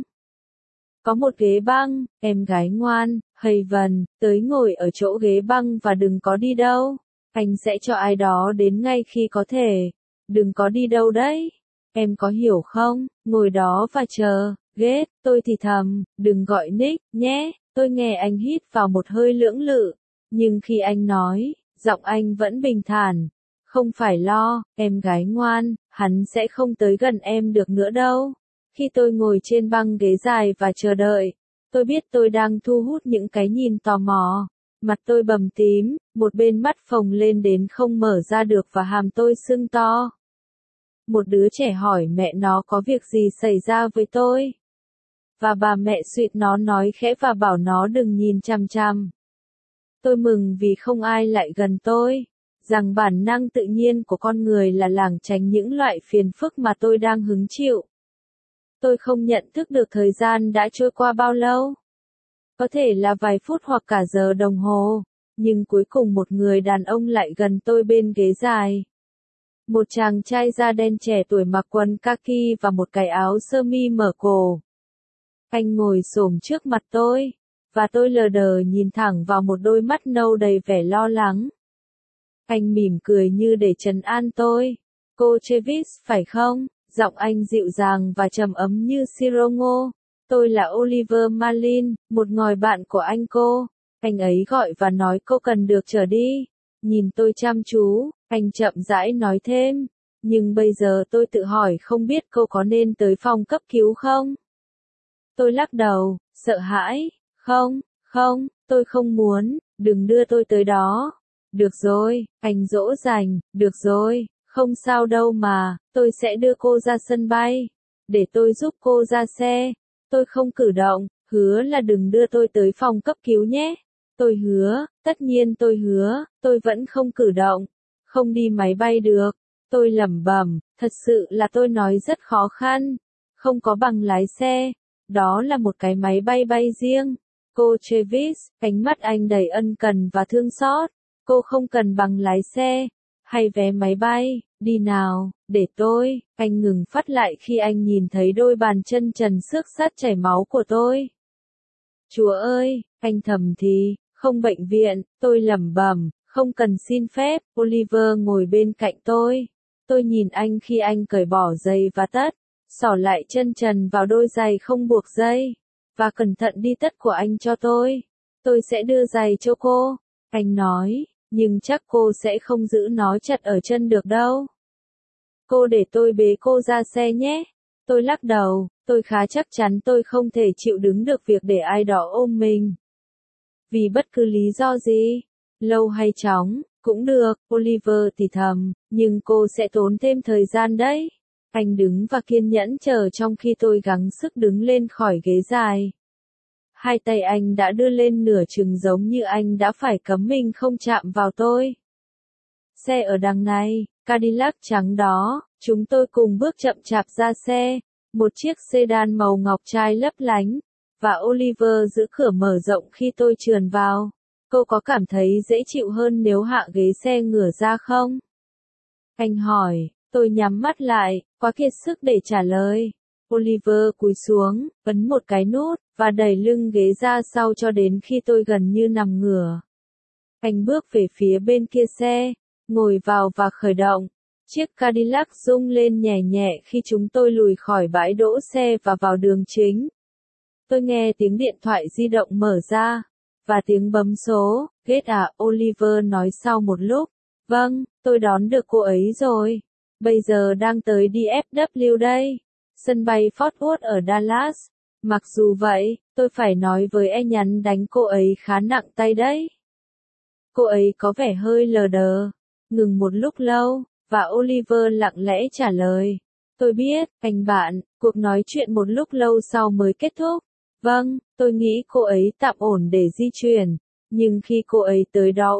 Có một ghế băng, em gái ngoan, Haven, tới ngồi ở chỗ ghế băng và đừng có đi đâu. Anh sẽ cho ai đó đến ngay khi có thể. Đừng có đi đâu đấy. Em có hiểu không? Ngồi đó và chờ. Gates, tôi thì thầm, đừng gọi Nick, nhé. Tôi nghe anh hít vào một hơi lưỡng lự. Nhưng khi anh nói, giọng anh vẫn bình thản. Không phải lo, em gái ngoan, hắn sẽ không tới gần em được nữa đâu. Khi tôi ngồi trên băng ghế dài và chờ đợi, tôi biết tôi đang thu hút những cái nhìn tò mò. Mặt tôi bầm tím, một bên mắt phồng lên đến không mở ra được và hàm tôi sưng to. Một đứa trẻ hỏi mẹ nó có việc gì xảy ra với tôi. Và bà mẹ suýt nó nói khẽ và bảo nó đừng nhìn chằm chằm. Tôi mừng vì không ai lại gần tôi. Rằng bản năng tự nhiên của con người là lảng tránh những loại phiền phức mà tôi đang hứng chịu. Tôi không nhận thức được thời gian đã trôi qua bao lâu. Có thể là vài phút hoặc cả giờ đồng hồ. Nhưng cuối cùng một người đàn ông lại gần tôi bên ghế dài. Một chàng trai da đen trẻ tuổi mặc quần kaki và một cái áo sơ mi mở cổ. Anh ngồi xổm trước mặt tôi. Và tôi lờ đờ nhìn thẳng vào một đôi mắt nâu đầy vẻ lo lắng. Anh mỉm cười như để trấn an tôi. Cô Travis, phải không? Giọng anh dịu dàng và trầm ấm như siro ngô. Tôi là Oliver Malin, một ngòi bạn của anh cô. Anh ấy gọi và nói cô cần được trở đi. Nhìn tôi chăm chú, anh chậm rãi nói thêm. Nhưng bây giờ tôi tự hỏi không biết cô có nên tới phòng cấp cứu không? Tôi lắc đầu, sợ hãi. Không, tôi không muốn, đừng đưa tôi tới đó. Được rồi, anh dỗ dành, được rồi, không sao đâu mà, tôi sẽ đưa cô ra sân bay. Để tôi giúp cô ra xe. Tôi không cử động, hứa là đừng đưa tôi tới phòng cấp cứu nhé. Tôi hứa, tất nhiên tôi hứa, tôi vẫn không cử động. Không đi máy bay được. Tôi lẩm bẩm, thật sự là tôi nói rất khó khăn. Không có bằng lái xe. Đó là một cái máy bay bay riêng. Cô Travis, ánh mắt anh đầy ân cần và thương xót. Cô không cần bằng lái xe, hay vé máy bay, đi nào, để tôi. Anh ngừng phát lại khi anh nhìn thấy đôi bàn chân trần xước sát chảy máu của tôi. Chúa ơi, anh thầm thì, không bệnh viện, tôi lẩm bẩm, không cần xin phép. Oliver ngồi bên cạnh tôi. Tôi nhìn anh khi anh cởi bỏ giày và tất, xỏ lại chân trần vào đôi giày không buộc dây. Và cẩn thận đi tất của anh cho tôi. Tôi sẽ đưa giày cho cô. Anh nói, nhưng chắc cô sẽ không giữ nó chặt ở chân được đâu. Cô để tôi bế cô ra xe nhé. Tôi lắc đầu, tôi khá chắc chắn tôi không thể chịu đứng được việc để ai đó ôm mình. Vì bất cứ lý do gì, lâu hay chóng, cũng được, Oliver thì thầm, nhưng cô sẽ tốn thêm thời gian đấy. Anh đứng và kiên nhẫn chờ trong khi tôi gắng sức đứng lên khỏi ghế dài. Hai tay anh đã đưa lên nửa chừng giống như anh đã phải cấm mình không chạm vào tôi. Xe ở đằng này, Cadillac trắng đó, chúng tôi cùng bước chậm chạp ra xe, một chiếc sedan màu ngọc trai lấp lánh, và Oliver giữ cửa mở rộng khi tôi trườn vào. Cô có cảm thấy dễ chịu hơn nếu hạ ghế xe ngửa ra không? Anh hỏi, tôi nhắm mắt lại, quá kiệt sức để trả lời. Oliver cúi xuống, ấn một cái nút, và đẩy lưng ghế ra sau cho đến khi tôi gần như nằm ngửa. Anh bước về phía bên kia xe, ngồi vào và khởi động. Chiếc Cadillac rung lên nhẹ nhẹ khi chúng tôi lùi khỏi bãi đỗ xe và vào đường chính. Tôi nghe tiếng điện thoại di động mở ra, và tiếng bấm số. Kết à, Oliver nói sau một lúc. Vâng, tôi đón được cô ấy rồi. Bây giờ đang tới DFW đây. Sân bay Fort Worth ở Dallas. Mặc dù vậy, tôi phải nói với anh nhắn đánh cô ấy khá nặng tay đấy. Cô ấy có vẻ hơi lờ đờ. Ngừng một lúc lâu, và Oliver lặng lẽ trả lời. Tôi biết, anh bạn, cuộc nói chuyện một lúc lâu sau mới kết thúc. Vâng, tôi nghĩ cô ấy tạm ổn để di chuyển. Nhưng khi cô ấy tới đó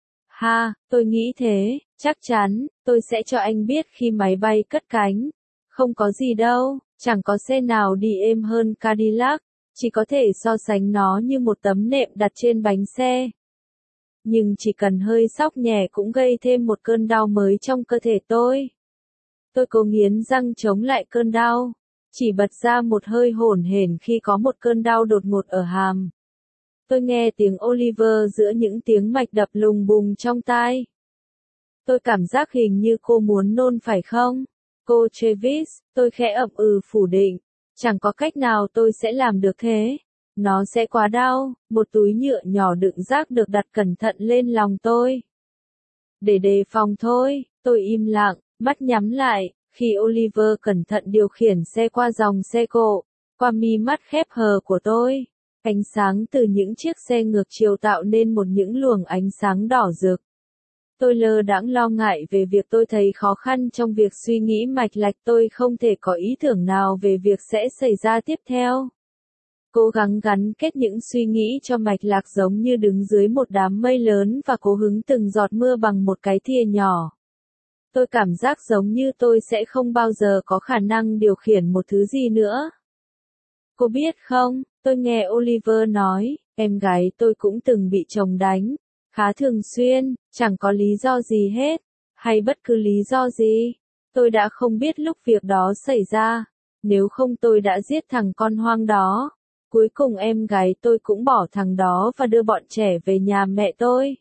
tôi nghĩ thế, chắc chắn, tôi sẽ cho anh biết khi máy bay cất cánh. Không có gì đâu, chẳng có xe nào đi êm hơn Cadillac, chỉ có thể so sánh nó như một tấm nệm đặt trên bánh xe. Nhưng chỉ cần hơi xóc nhẹ cũng gây thêm một cơn đau mới trong cơ thể tôi. Tôi cố nghiến răng chống lại cơn đau, chỉ bật ra một hơi hổn hển khi có một cơn đau đột ngột ở hàm. Tôi nghe tiếng Oliver giữa những tiếng mạch đập lùng bùng trong tai. Tôi cảm giác hình như cô muốn nôn phải không? Cô Travis, tôi khẽ ậm ừ phủ định. Chẳng có cách nào tôi sẽ làm được thế. Nó sẽ quá đau. Một túi nhựa nhỏ đựng rác được đặt cẩn thận lên lòng tôi. Để đề phòng thôi, tôi im lặng, mắt nhắm lại, khi Oliver cẩn thận điều khiển xe qua dòng xe cộ, qua mi mắt khép hờ của tôi. Ánh sáng từ những chiếc xe ngược chiều tạo nên những luồng ánh sáng đỏ rực. Tôi lơ đãng lo ngại về việc tôi thấy khó khăn trong việc suy nghĩ mạch lạch, tôi không thể có ý tưởng nào về việc sẽ xảy ra tiếp theo. Cố gắng gắn kết những suy nghĩ cho mạch lạc giống như đứng dưới một đám mây lớn và cố hứng từng giọt mưa bằng một cái thìa nhỏ. Tôi cảm giác giống như tôi sẽ không bao giờ có khả năng điều khiển một thứ gì nữa. Cô biết không, tôi nghe Oliver nói, em gái tôi cũng từng bị chồng đánh, khá thường xuyên, chẳng có lý do gì hết, hay bất cứ lý do gì. Tôi đã không biết lúc việc đó xảy ra, nếu không tôi đã giết thằng con hoang đó. Cuối cùng em gái tôi cũng bỏ thằng đó và đưa bọn trẻ về nhà mẹ tôi.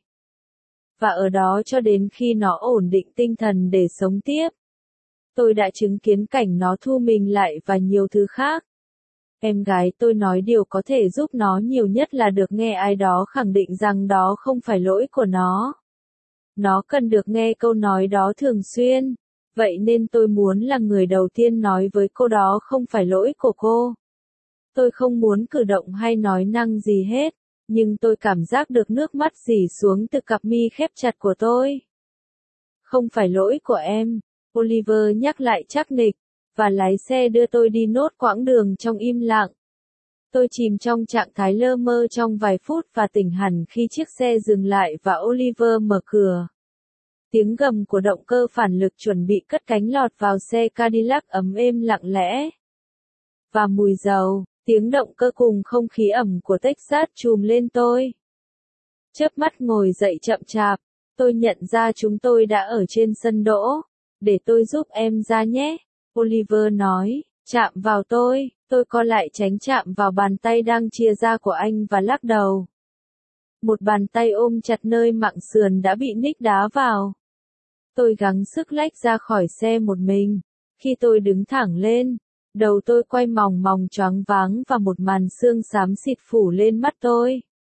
Và ở đó cho đến khi nó ổn định tinh thần để sống tiếp. Tôi đã chứng kiến cảnh nó thu mình lại và nhiều thứ khác. Em gái tôi nói điều có thể giúp nó nhiều nhất là được nghe ai đó khẳng định rằng đó không phải lỗi của nó. Nó cần được nghe câu nói đó thường xuyên. Vậy nên tôi muốn là người đầu tiên nói với cô đó không phải lỗi của cô. Tôi không muốn cử động hay nói năng gì hết, nhưng tôi cảm giác được nước mắt rỉ xuống từ cặp mi khép chặt của tôi. Không phải lỗi của em, Oliver nhắc lại chắc nịch, và lái xe đưa tôi đi nốt quãng đường trong im lặng. Tôi chìm trong trạng thái lơ mơ trong vài phút và tỉnh hẳn khi chiếc xe dừng lại và Oliver mở cửa. Tiếng gầm của động cơ phản lực chuẩn bị cất cánh lọt vào xe Cadillac ấm êm lặng lẽ. Và mùi dầu, tiếng động cơ cùng không khí ẩm của Texas trùm lên tôi. Chớp mắt ngồi dậy chậm chạp, tôi nhận ra chúng tôi đã ở trên sân đỗ. Để tôi giúp em ra nhé, Oliver nói, chạm vào tôi co lại tránh chạm vào bàn tay đang chia ra của anh và lắc đầu. Một bàn tay ôm chặt nơi mặng sườn đã bị Nick đá vào. Tôi gắng sức lách ra khỏi xe một mình. Khi tôi đứng thẳng lên, đầu tôi quay mòng mòng choáng váng và một màn sương xám xịt phủ lên mắt tôi.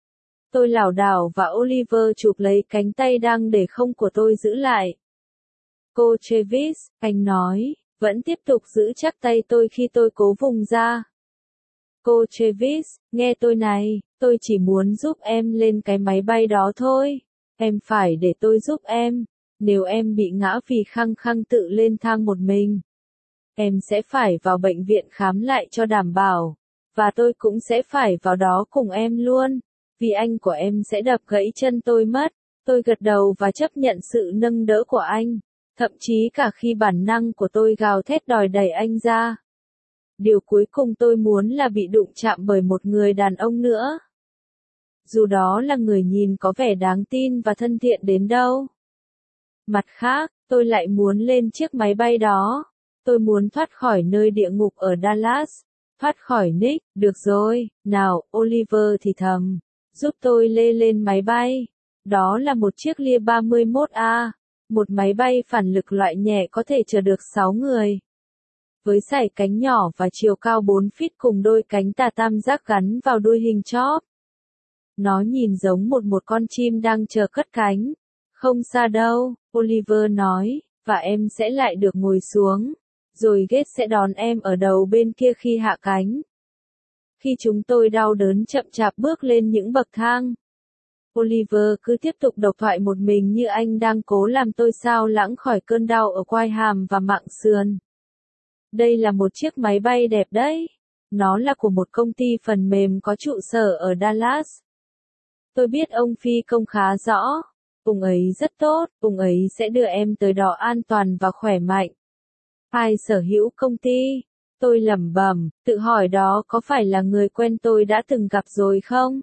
Tôi lảo đảo và Oliver chụp lấy cánh tay đang để không của tôi giữ lại. Cô Travis, anh nói, vẫn tiếp tục giữ chắc tay tôi khi tôi cố vùng ra. Cô Travis, nghe tôi này, tôi chỉ muốn giúp em lên cái máy bay đó thôi. Em phải để tôi giúp em. Nếu em bị ngã vì khăng khăng tự lên thang một mình, em sẽ phải vào bệnh viện khám lại cho đảm bảo. Và tôi cũng sẽ phải vào đó cùng em luôn. Vì anh của em sẽ đập gãy chân tôi mất. Tôi gật đầu và chấp nhận sự nâng đỡ của anh. Thậm chí cả khi bản năng của tôi gào thét đòi đẩy anh ra. Điều cuối cùng tôi muốn là bị đụng chạm bởi một người đàn ông nữa. Dù đó là người nhìn có vẻ đáng tin và thân thiện đến đâu. Mặt khác, tôi lại muốn lên chiếc máy bay đó. Tôi muốn thoát khỏi nơi địa ngục ở Dallas. Thoát khỏi Nick, được rồi, nào, Oliver thì thầm. Giúp tôi lê lên máy bay. Đó là một chiếc Lear 31A. Một máy bay phản lực loại nhẹ có thể chở được 6 người. Với sải cánh nhỏ và chiều cao 4 feet cùng đôi cánh tà tam giác gắn vào đuôi hình chóp. Nó nhìn giống một con chim đang chờ cất cánh. Không xa đâu, Oliver nói, và em sẽ lại được ngồi xuống. Rồi Gates sẽ đón em ở đầu bên kia khi hạ cánh. Khi chúng tôi đau đớn chậm chạp bước lên những bậc thang. Oliver cứ tiếp tục độc thoại một mình như anh đang cố làm tôi xao lãng khỏi cơn đau ở quai hàm và mặng sườn. Đây là một chiếc máy bay đẹp đấy. Nó là của một công ty phần mềm có trụ sở ở Dallas. Tôi biết ông phi công khá rõ. Ông ấy rất tốt, ông ấy sẽ đưa em tới đó an toàn và khỏe mạnh. Ai sở hữu công ty? Tôi lẩm bẩm, tự hỏi đó có phải là người quen tôi đã từng gặp rồi không?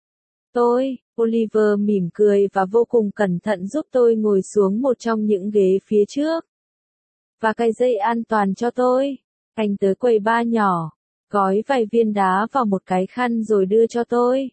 Oliver mỉm cười và vô cùng cẩn thận giúp tôi ngồi xuống một trong những ghế phía trước. Và cài dây an toàn cho tôi. Anh tới quầy bar nhỏ, gói vài viên đá vào một cái khăn rồi đưa cho tôi.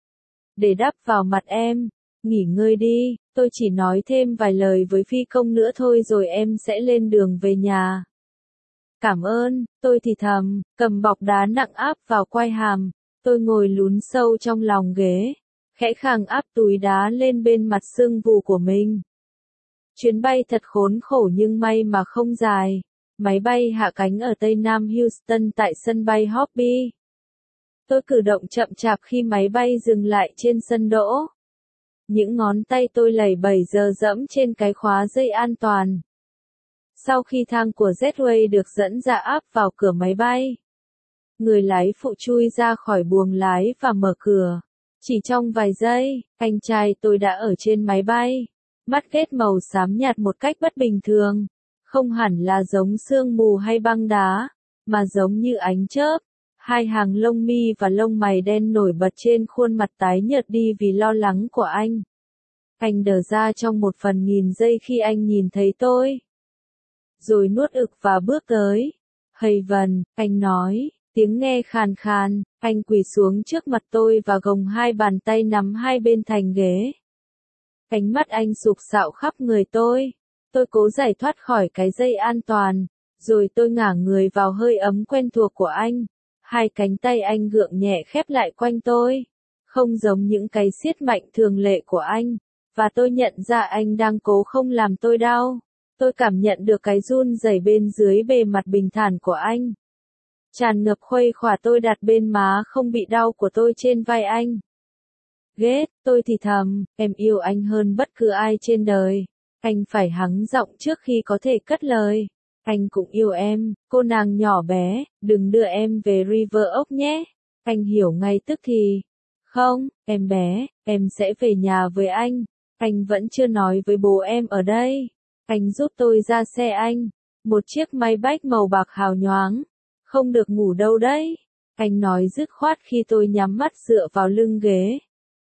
Để đắp vào mặt em, nghỉ ngơi đi, tôi chỉ nói thêm vài lời với phi công nữa thôi rồi em sẽ lên đường về nhà. Cảm ơn, tôi thì thầm, cầm bọc đá nặng áp vào quai hàm, tôi ngồi lún sâu trong lòng ghế, khẽ khàng áp túi đá lên bên mặt sưng vù của mình. Chuyến bay thật khốn khổ nhưng may mà không dài. Máy bay hạ cánh ở Tây Nam Houston tại sân bay Hobby. Tôi cử động chậm chạp khi máy bay dừng lại trên sân đỗ. Những ngón tay tôi lẩy bẩy dơ dẫm trên cái khóa dây an toàn. Sau khi thang của Jetway được dẫn ra áp vào cửa máy bay, người lái phụ chui ra khỏi buồng lái và mở cửa. Chỉ trong vài giây, anh trai tôi đã ở trên máy bay. Mắt ghét màu xám nhạt một cách bất bình thường. Không hẳn là giống sương mù hay băng đá, mà giống như ánh chớp. Hai hàng lông mi và lông mày đen nổi bật trên khuôn mặt tái nhợt đi vì lo lắng của anh. Anh đờ ra trong một phần nghìn giây khi anh nhìn thấy tôi. Rồi nuốt ực và bước tới. Haven, anh nói, tiếng nghe khàn khàn, anh quỳ xuống trước mặt tôi và gồng hai bàn tay nắm hai bên thành ghế. Ánh mắt anh sục sạo khắp người tôi. Tôi cố giải thoát khỏi cái dây an toàn, rồi tôi ngả người vào hơi ấm quen thuộc của anh. Hai cánh tay anh gượng nhẹ khép lại quanh tôi, không giống những cái siết mạnh thường lệ của anh, và tôi nhận ra anh đang cố không làm tôi đau. Tôi cảm nhận được cái run rẩy bên dưới bề mặt bình thản của anh. Tràn ngập khuây khỏa tôi đặt bên má không bị đau của tôi trên vai anh. Ghét, tôi thì thầm, em yêu anh hơn bất cứ ai trên đời. Anh phải hắng giọng trước khi có thể cất lời. Anh cũng yêu em, cô nàng nhỏ bé, đừng đưa em về River Oaks nhé. Anh hiểu ngay tức thì. Không, em bé, em sẽ về nhà với anh. Anh vẫn chưa nói với bố em ở đây. Anh giúp tôi ra xe anh. Một chiếc Maybach màu bạc hào nhoáng. Không được ngủ đâu đấy. Anh nói dứt khoát khi tôi nhắm mắt dựa vào lưng ghế.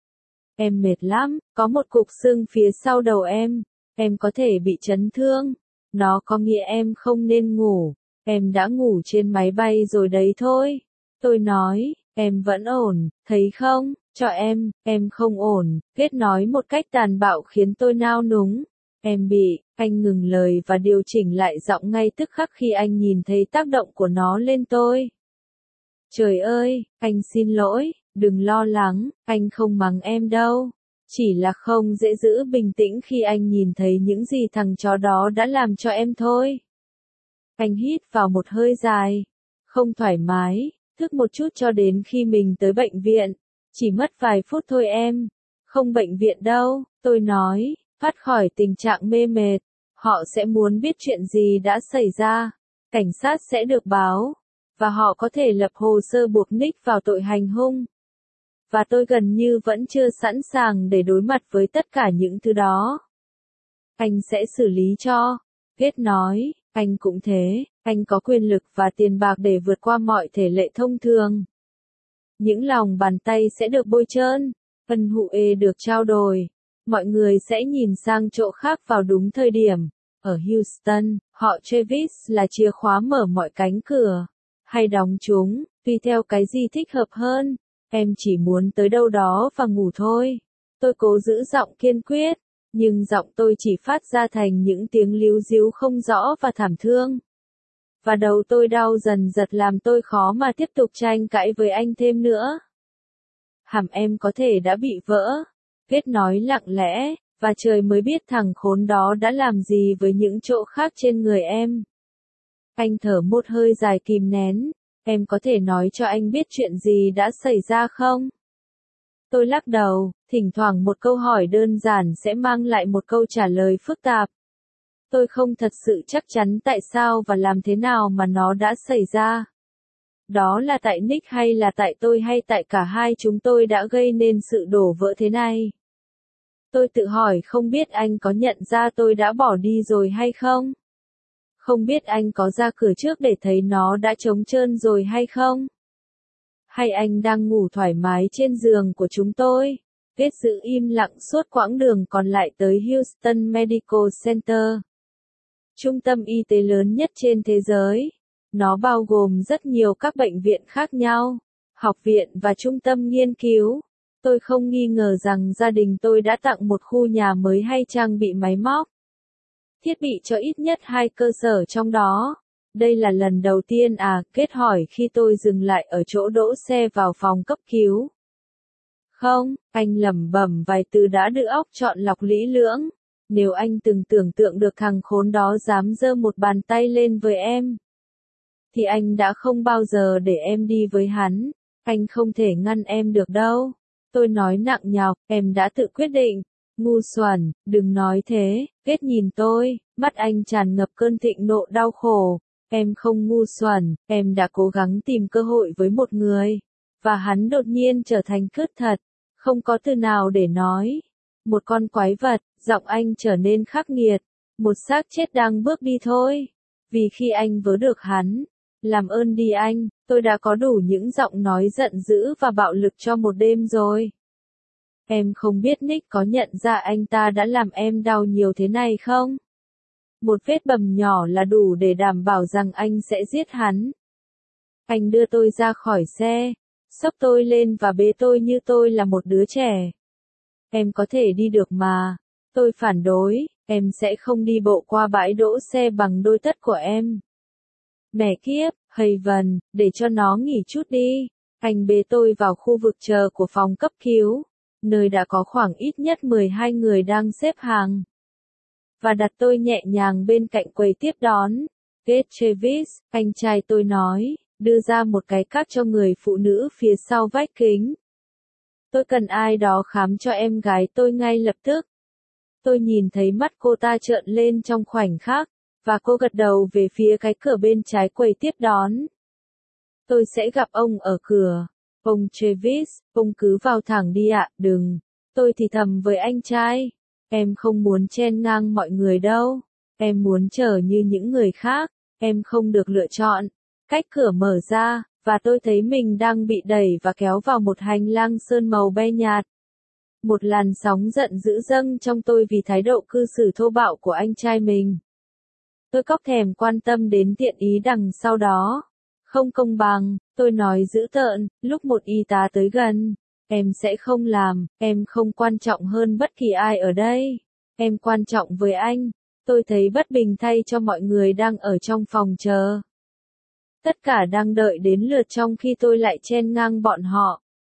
Em mệt lắm, có một cục sưng phía sau đầu em. Em có thể bị chấn thương. Nó có nghĩa em không nên ngủ. Em đã ngủ trên máy bay rồi đấy thôi. Tôi nói, em vẫn ổn, thấy không, cho em không ổn. Kết nói một cách tàn bạo khiến tôi nao núng. Em bị, anh ngừng lời và điều chỉnh lại giọng ngay tức khắc khi anh nhìn thấy tác động của nó lên tôi. Trời ơi, anh xin lỗi, Đừng lo lắng, anh không mắng em đâu. Chỉ là không dễ giữ bình tĩnh khi anh nhìn thấy những gì thằng chó đó đã làm cho em thôi. Anh hít vào một hơi dài. Không thoải mái, thức một chút cho đến khi mình tới bệnh viện. Chỉ mất vài phút thôi em. Không bệnh viện đâu, tôi nói, thoát khỏi tình trạng mê mệt. Họ sẽ muốn biết chuyện gì đã xảy ra. Cảnh sát sẽ được báo. Và họ có thể lập hồ sơ buộc Nick vào tội hành hung. Và tôi gần như vẫn chưa sẵn sàng để đối mặt với tất cả những thứ đó. Anh sẽ xử lý cho. Kết nói, anh cũng thế, anh có quyền lực và tiền bạc để vượt qua mọi thể lệ thông thường. Những lòng bàn tay sẽ được bôi trơn, ân huệ được trao đổi. Mọi người sẽ nhìn sang chỗ khác vào đúng thời điểm. Ở Houston, họ Travis là chìa khóa mở mọi cánh cửa. Hay đóng chúng, tùy theo cái gì thích hợp hơn. Em chỉ muốn tới đâu đó và ngủ thôi. Tôi cố giữ giọng kiên quyết, nhưng giọng tôi chỉ phát ra thành những tiếng líu ríu không rõ và thảm thương. Và đầu tôi đau dần dật làm tôi khó mà tiếp tục tranh cãi với anh thêm nữa. Hàm em có thể đã bị vỡ. Kết nói lặng lẽ, và trời mới biết thằng khốn đó đã làm gì với những chỗ khác trên người em. Anh thở một hơi dài kìm nén. Em có thể nói cho anh biết chuyện gì đã xảy ra không? Tôi lắc đầu, thỉnh thoảng một câu hỏi đơn giản sẽ mang lại một câu trả lời phức tạp. Tôi không thật sự chắc chắn tại sao và làm thế nào mà nó đã xảy ra. Đó là tại Nick hay là tại tôi hay tại cả hai chúng tôi đã gây nên sự đổ vỡ thế này. Tôi tự hỏi không biết anh có nhận ra tôi đã bỏ đi rồi hay không? Không biết anh có ra cửa trước để thấy nó đã trống trơn rồi hay không? Hay anh đang ngủ thoải mái trên giường của chúng tôi? Kết giữ im lặng suốt quãng đường còn lại tới Houston Medical Center. Trung tâm y tế lớn nhất trên thế giới. Nó bao gồm rất nhiều các bệnh viện khác nhau, học viện và trung tâm nghiên cứu. Tôi không nghi ngờ rằng gia đình tôi đã tặng một khu nhà mới hay trang bị máy móc, thiết bị cho ít nhất 2 cơ sở trong đó. Đây là lần đầu tiên Kết hỏi khi tôi dừng lại ở chỗ đỗ xe vào phòng cấp cứu. Không, anh lẩm bẩm vài từ đã được óc chọn lọc kỹ lưỡng. Nếu anh từng tưởng tượng được thằng khốn đó dám giơ một bàn tay lên với em, thì anh đã không bao giờ để em đi với hắn. Anh không thể ngăn em được đâu. Tôi nói nặng nhọc, em đã tự quyết định. Ngu xuẩn, đừng nói thế. Kết nhìn tôi, mắt anh tràn ngập cơn thịnh nộ đau khổ. Em không ngu xuẩn, em đã cố gắng tìm cơ hội với một người. Và hắn đột nhiên trở thành cướp thật. Không có từ nào để nói. Một con quái vật, giọng anh trở nên khắc nghiệt. Một xác chết đang bước đi thôi. Vì khi anh vớ được hắn, làm ơn đi anh, tôi đã có đủ những giọng nói giận dữ và bạo lực cho một đêm rồi. Em không biết Nick có nhận ra anh ta đã làm em đau nhiều thế này không? Một vết bầm nhỏ là đủ để đảm bảo rằng anh sẽ giết hắn. Anh đưa tôi ra khỏi xe, xốc tôi lên và bế tôi như tôi là một đứa trẻ. Em có thể đi được mà. Tôi phản đối, em sẽ không đi bộ qua bãi đỗ xe bằng đôi tất của em. Mẹ kiếp, Haven, để cho nó nghỉ chút đi. Anh bế tôi vào khu vực chờ của phòng cấp cứu, nơi đã có khoảng ít nhất 12 người đang xếp hàng. Và đặt tôi nhẹ nhàng bên cạnh quầy tiếp đón. Kate Travis, anh trai tôi nói, đưa ra một cái cát cho người phụ nữ phía sau vách kính. Tôi cần ai đó khám cho em gái tôi ngay lập tức. Tôi nhìn thấy mắt cô ta trợn lên trong khoảnh khắc, và cô gật đầu về phía cái cửa bên trái quầy tiếp đón. Tôi sẽ gặp ông ở cửa. Ông Travis, ông cứ vào thẳng đi ạ, đừng. Tôi thì thầm với anh trai. Em không muốn chen ngang mọi người đâu. Em muốn chờ như những người khác. Em không được lựa chọn. Cách cửa mở ra, và tôi thấy mình đang bị đẩy và kéo vào một hành lang sơn màu be nhạt. Một làn sóng giận dữ dâng trong tôi vì thái độ cư xử thô bạo của anh trai mình. Tôi cóc thèm quan tâm đến tiện ý đằng sau đó. Không công bằng, tôi nói dữ tợn, lúc một y tá tới gần. Em sẽ không làm, em không quan trọng hơn bất kỳ ai ở đây. Em quan trọng với anh. Tôi thấy bất bình thay cho mọi người đang ở trong phòng chờ. Tất cả đang đợi đến lượt trong khi tôi lại chen ngang bọn họ.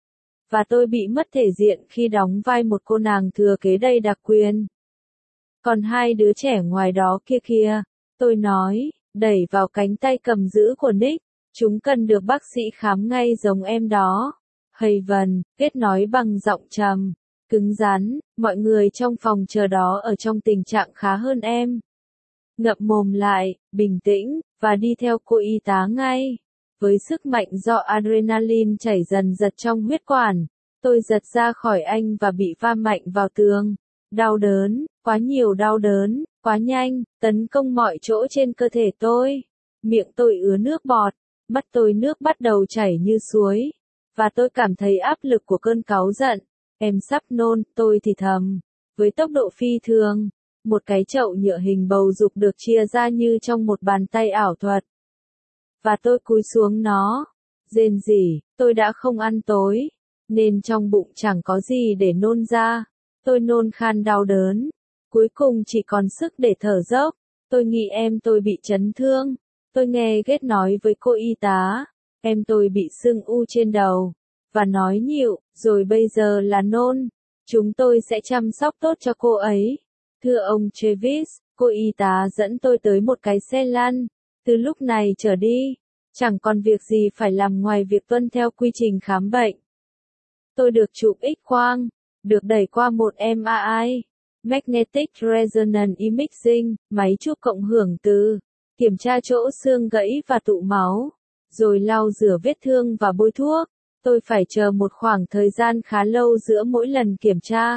và tôi bị mất thể diện khi đóng vai một cô nàng thừa kế đầy đặc quyền. Còn hai đứa trẻ ngoài đó kia kìa, tôi nói, đẩy vào cánh tay cầm giữ của Nick, chúng cần được bác sĩ khám ngay giống em đó. Haven, kết nói bằng giọng trầm, cứng rắn, mọi người trong phòng chờ đó ở trong tình trạng khá hơn em. Ngậm mồm lại, bình tĩnh, và đi theo cô y tá ngay. Với sức mạnh do adrenaline chảy dần dật trong huyết quản, tôi giật ra khỏi anh và bị va mạnh vào tường. Đau đớn, quá nhiều đau đớn, quá nhanh, tấn công mọi chỗ trên cơ thể tôi. Miệng tôi ứa nước bọt, mắt tôi nước bắt đầu chảy như suối. Và tôi cảm thấy áp lực của cơn cáu giận. Em sắp nôn, tôi thì thầm. Với tốc độ phi thường, một cái chậu nhựa hình bầu dục được chia ra như trong một bàn tay ảo thuật. Và tôi cúi xuống nó. Rên rỉ, tôi đã không ăn tối, nên trong bụng chẳng có gì để nôn ra. Tôi nôn khan đau đớn. Cuối cùng chỉ còn sức để thở dốc. Tôi nghĩ em tôi bị chấn thương. Tôi nghe Ghét nói với cô y tá. Em tôi bị sưng u trên đầu. Và nói nhịu, rồi bây giờ là nôn. Chúng tôi sẽ chăm sóc tốt cho cô ấy. Thưa ông Travis, cô y tá dẫn tôi tới một cái xe lăn. Từ lúc này trở đi, chẳng còn việc gì phải làm ngoài việc tuân theo quy trình khám bệnh. Tôi được chụp X-quang, được đẩy qua một MRI, Magnetic Resonance Imaging, máy chụp cộng hưởng từ, kiểm tra chỗ xương gãy và tụ máu, rồi lau rửa vết thương và bôi thuốc. Tôi phải chờ một khoảng thời gian khá lâu giữa mỗi lần kiểm tra.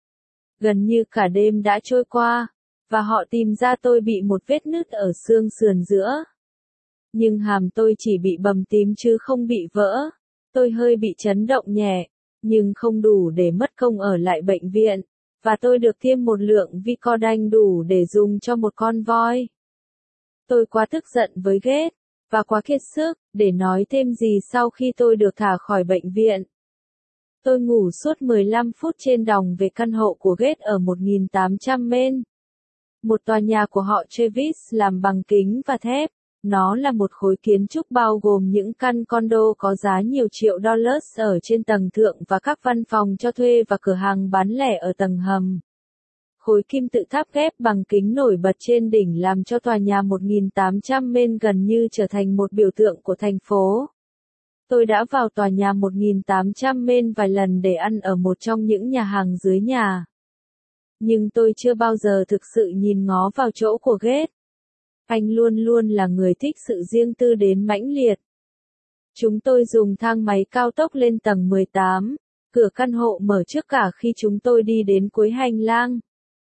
Gần như cả đêm đã trôi qua, và họ tìm ra tôi bị một vết nứt ở xương sườn giữa. Nhưng hàm tôi chỉ bị bầm tím chứ không bị vỡ. Tôi hơi bị chấn động nhẹ, nhưng không đủ để mất công ở lại bệnh viện, và tôi được tiêm một lượng Vicodin đủ để dùng cho một con voi. Tôi quá tức giận với Ghét, và quá kiệt sức, để nói thêm gì sau khi tôi được thả khỏi bệnh viện. Tôi ngủ suốt 15 phút trên đòng về căn hộ của Ghét ở 1800 Main. Một tòa nhà của họ Travis làm bằng kính và thép. Nó là một khối kiến trúc bao gồm những căn condo có giá nhiều triệu dollars ở trên tầng thượng và các văn phòng cho thuê và cửa hàng bán lẻ ở tầng hầm. Khối kim tự tháp ghép bằng kính nổi bật trên đỉnh làm cho tòa nhà 1800 Main gần như trở thành một biểu tượng của thành phố. Tôi đã vào tòa nhà 1800 Main vài lần để ăn ở một trong những nhà hàng dưới nhà. Nhưng tôi chưa bao giờ thực sự nhìn ngó vào chỗ của Ghét. Anh luôn luôn là người thích sự riêng tư đến mãnh liệt. Chúng tôi dùng thang máy cao tốc lên tầng 18, cửa căn hộ mở trước cả khi chúng tôi đi đến cuối hành lang.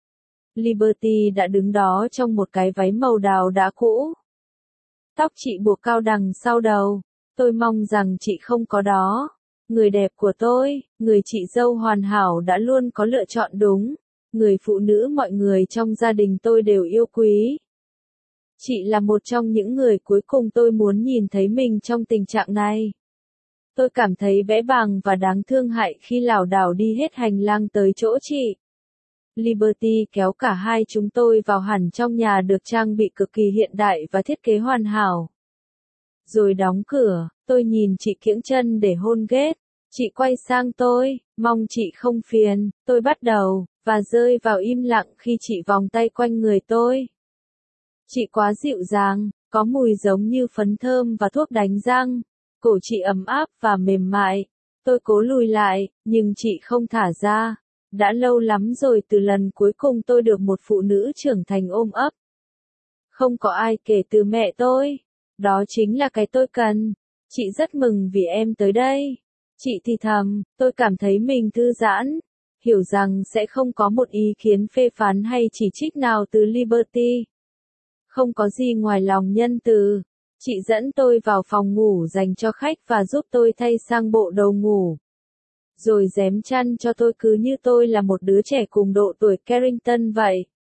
Liberty đã đứng đó trong một cái váy màu đào đã cũ. Tóc chị buộc cao đằng sau đầu, tôi mong rằng chị không có đó. Người đẹp của tôi, người chị dâu hoàn hảo đã luôn có lựa chọn đúng. Người phụ nữ mọi người trong gia đình tôi đều yêu quý. Chị là một trong những người cuối cùng tôi muốn nhìn thấy mình trong tình trạng này. Tôi cảm thấy bẽ bàng và đáng thương hại khi lảo đảo đi hết hành lang tới chỗ chị. Liberty kéo cả hai chúng tôi vào hẳn trong nhà được trang bị cực kỳ hiện đại và thiết kế hoàn hảo. Rồi đóng cửa, tôi nhìn chị kiễng chân để hôn Ghét. Chị quay sang tôi, mong chị không phiền, tôi bắt đầu, và rơi vào im lặng khi chị vòng tay quanh người tôi. Chị quá dịu dàng, có mùi giống như phấn thơm và thuốc đánh răng. Cổ chị ấm áp và mềm mại. Tôi cố lùi lại, nhưng chị không thả ra. Đã lâu lắm rồi từ lần cuối cùng tôi được một phụ nữ trưởng thành ôm ấp. Không có ai kể từ mẹ tôi. Đó chính là cái tôi cần. Chị rất mừng vì em tới đây. Chị thì thầm, tôi cảm thấy mình thư giãn. Hiểu rằng sẽ không có một ý kiến phê phán hay chỉ trích nào từ Liberty. Không có gì ngoài lòng nhân từ. Chị dẫn tôi vào phòng ngủ dành cho khách và giúp tôi thay sang bộ đồ ngủ. Rồi rém chăn cho tôi cứ như tôi là một đứa trẻ cùng độ tuổi Carrington vậy.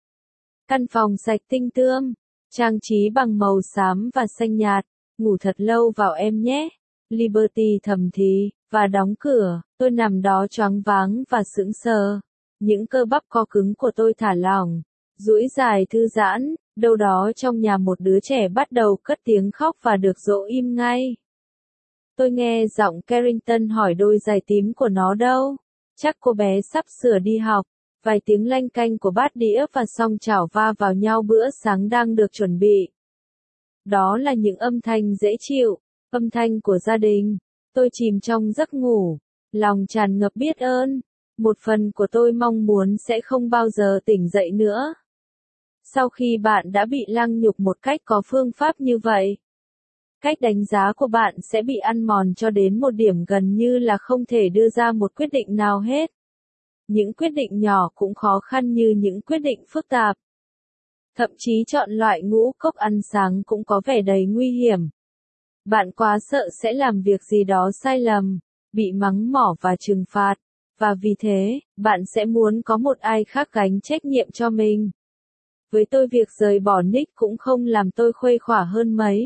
Căn phòng sạch tinh tươm, trang trí bằng màu xám và xanh nhạt. Ngủ thật lâu vào em nhé. Liberty thầm thì, và đóng cửa. Tôi nằm đó choáng váng và sững sờ. Những cơ bắp co cứng của tôi thả lỏng, duỗi dài thư giãn. Đâu đó trong nhà một đứa trẻ bắt đầu cất tiếng khóc và được dỗ im ngay. Tôi nghe giọng Carrington hỏi đôi giày tím của nó đâu. Chắc cô bé sắp sửa đi học. Vài tiếng lanh canh của bát đĩa và song chảo va vào nhau, bữa sáng đang được chuẩn bị. Đó là những âm thanh dễ chịu, âm thanh của gia đình. Tôi chìm trong giấc ngủ, lòng tràn ngập biết ơn. Một phần của tôi mong muốn sẽ không bao giờ tỉnh dậy nữa. Sau khi bạn đã bị lăng nhục một cách có phương pháp như vậy, cách đánh giá của bạn sẽ bị ăn mòn cho đến một điểm gần như là không thể đưa ra một quyết định nào hết. Những quyết định nhỏ cũng khó khăn như những quyết định phức tạp. Thậm chí chọn loại ngũ cốc ăn sáng cũng có vẻ đầy nguy hiểm. Bạn quá sợ sẽ làm việc gì đó sai lầm, bị mắng mỏ và trừng phạt, và vì thế, bạn sẽ muốn có một ai khác gánh trách nhiệm cho mình. Với tôi, việc rời bỏ Nick cũng không làm tôi khuây khỏa hơn mấy.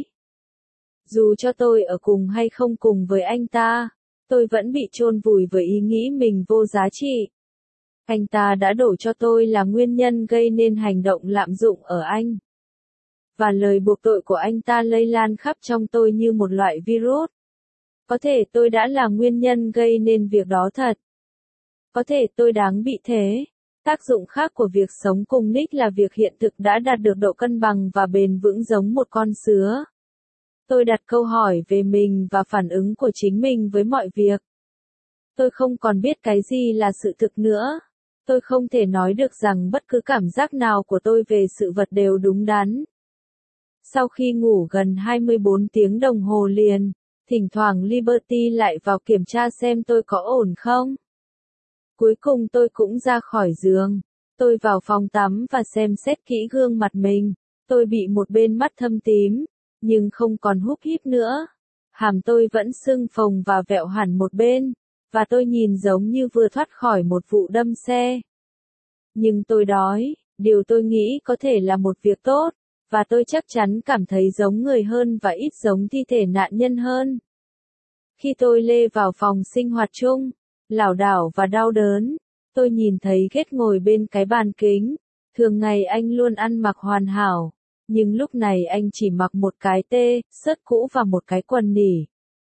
Dù cho tôi ở cùng hay không cùng với anh ta, tôi vẫn bị chôn vùi với ý nghĩ mình vô giá trị. Anh ta đã đổ cho tôi là nguyên nhân gây nên hành động lạm dụng ở anh. Và lời buộc tội của anh ta lây lan khắp trong tôi như một loại virus. Có thể tôi đã là nguyên nhân gây nên việc đó thật. Có thể tôi đáng bị thế. Tác dụng khác của việc sống cùng Nick là việc hiện thực đã đạt được độ cân bằng và bền vững giống một con sứa. Tôi đặt câu hỏi về mình và phản ứng của chính mình với mọi việc. Tôi không còn biết cái gì là sự thực nữa. Tôi không thể nói được rằng bất cứ cảm giác nào của tôi về sự vật đều đúng đắn. Sau khi ngủ gần 24 tiếng đồng hồ liền, thỉnh thoảng Liberty lại vào kiểm tra xem tôi có ổn không. Cuối cùng tôi cũng ra khỏi giường. Tôi vào phòng tắm và xem xét kỹ gương mặt mình. Tôi bị một bên mắt thâm tím, nhưng không còn húp híp nữa. Hàm tôi vẫn sưng phồng và vẹo hẳn một bên, và tôi nhìn giống như vừa thoát khỏi một vụ đâm xe. Nhưng tôi đói, điều tôi nghĩ có thể là một việc tốt, và tôi chắc chắn cảm thấy giống người hơn và ít giống thi thể nạn nhân hơn. Khi tôi lê vào phòng sinh hoạt chung, lảo đảo và đau đớn, tôi nhìn thấy Ghét ngồi bên cái bàn kính. Thường ngày anh luôn ăn mặc hoàn hảo, nhưng lúc này anh chỉ mặc một cái sớt cũ và một cái quần nỉ.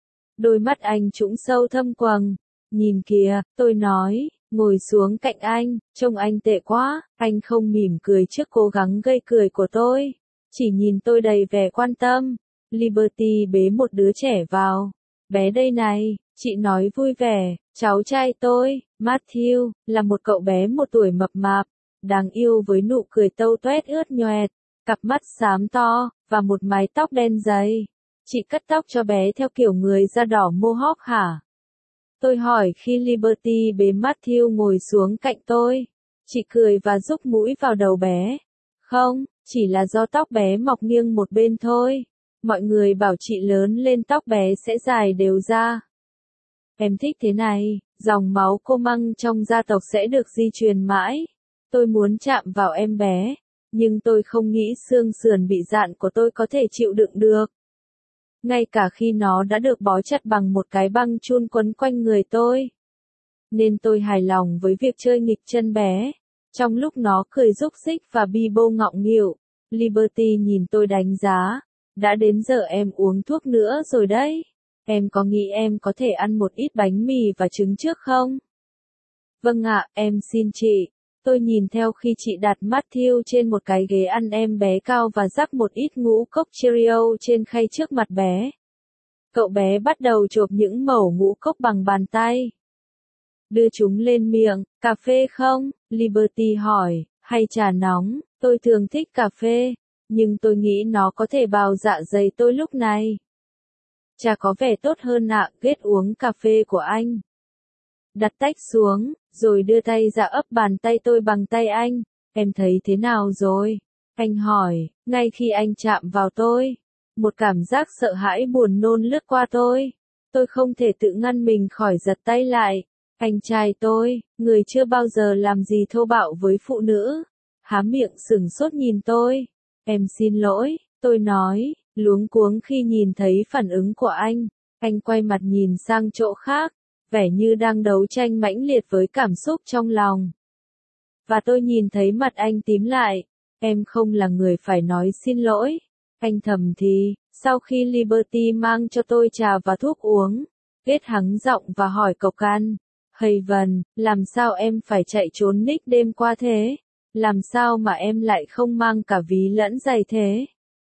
Đôi mắt anh trũng sâu thâm quầng. Nhìn kìa, tôi nói, ngồi xuống cạnh anh, trông anh tệ quá. Anh không mỉm cười trước cố gắng gây cười của tôi, chỉ nhìn tôi đầy vẻ quan tâm. Liberty bế một đứa trẻ vào. Bé đây này, chị nói vui vẻ, cháu trai tôi, Matthew, là một cậu bé 1 tuổi mập mạp, đáng yêu với nụ cười tâu toét ướt nhoẹt, cặp mắt xám to, và một mái tóc đen dày. Chị cắt tóc cho bé theo kiểu người da đỏ Mohawk hả? Tôi hỏi khi Liberty bế Matthew ngồi xuống cạnh tôi. Chị cười và rúc mũi vào đầu bé. Không, chỉ là do tóc bé mọc nghiêng một bên thôi. Mọi người bảo chị lớn lên tóc bé sẽ dài đều ra. Em thích thế này, dòng máu cô Mang trong gia tộc sẽ được di truyền mãi. Tôi muốn chạm vào em bé, nhưng tôi không nghĩ xương sườn bị rạn của tôi có thể chịu đựng được. Ngay cả khi nó đã được bó chặt bằng một cái băng chun quấn quanh người tôi. Nên tôi hài lòng với việc chơi nghịch chân bé. Trong lúc nó cười rúc rích và bi bô ngọng nghịu, Liberty nhìn tôi đánh giá. Đã đến giờ em uống thuốc nữa rồi đấy. Em có nghĩ em có thể ăn một ít bánh mì và trứng trước không? Vâng ạ, em xin chị. Tôi nhìn theo khi chị đặt Matthew trên một cái ghế ăn em bé cao và rắc một ít ngũ cốc Cheerio trên khay trước mặt bé. Cậu bé bắt đầu chộp những mẩu ngũ cốc bằng bàn tay. Đưa chúng lên miệng, cà phê không? Liberty hỏi, hay trà nóng? Tôi thường thích cà phê, nhưng tôi nghĩ nó có thể bào dạ dày tôi lúc này. Trà có vẻ tốt hơn ạ, Ghét uống cà phê của anh. Đặt tách xuống, rồi đưa tay ra ấp bàn tay tôi bằng tay anh. Em thấy thế nào rồi? Anh hỏi, ngay khi anh chạm vào tôi. Một cảm giác sợ hãi buồn nôn lướt qua tôi. Tôi không thể tự ngăn mình khỏi giật tay lại. Anh trai tôi, người chưa bao giờ làm gì thô bạo với phụ nữ. Há miệng sửng sốt nhìn tôi. Em xin lỗi, tôi nói, luống cuống khi nhìn thấy phản ứng của anh. Anh quay mặt nhìn sang chỗ khác, vẻ như đang đấu tranh mãnh liệt với cảm xúc trong lòng. Và tôi nhìn thấy mặt anh tím lại. Em không là người phải nói xin lỗi. Anh thầm thì, Sau khi Liberty mang cho tôi trà và thuốc uống, Kết hắng giọng và hỏi cộc can. Haven, làm sao em phải chạy trốn Nick đêm qua thế? Làm sao mà em lại không mang cả ví lẫn giày thế?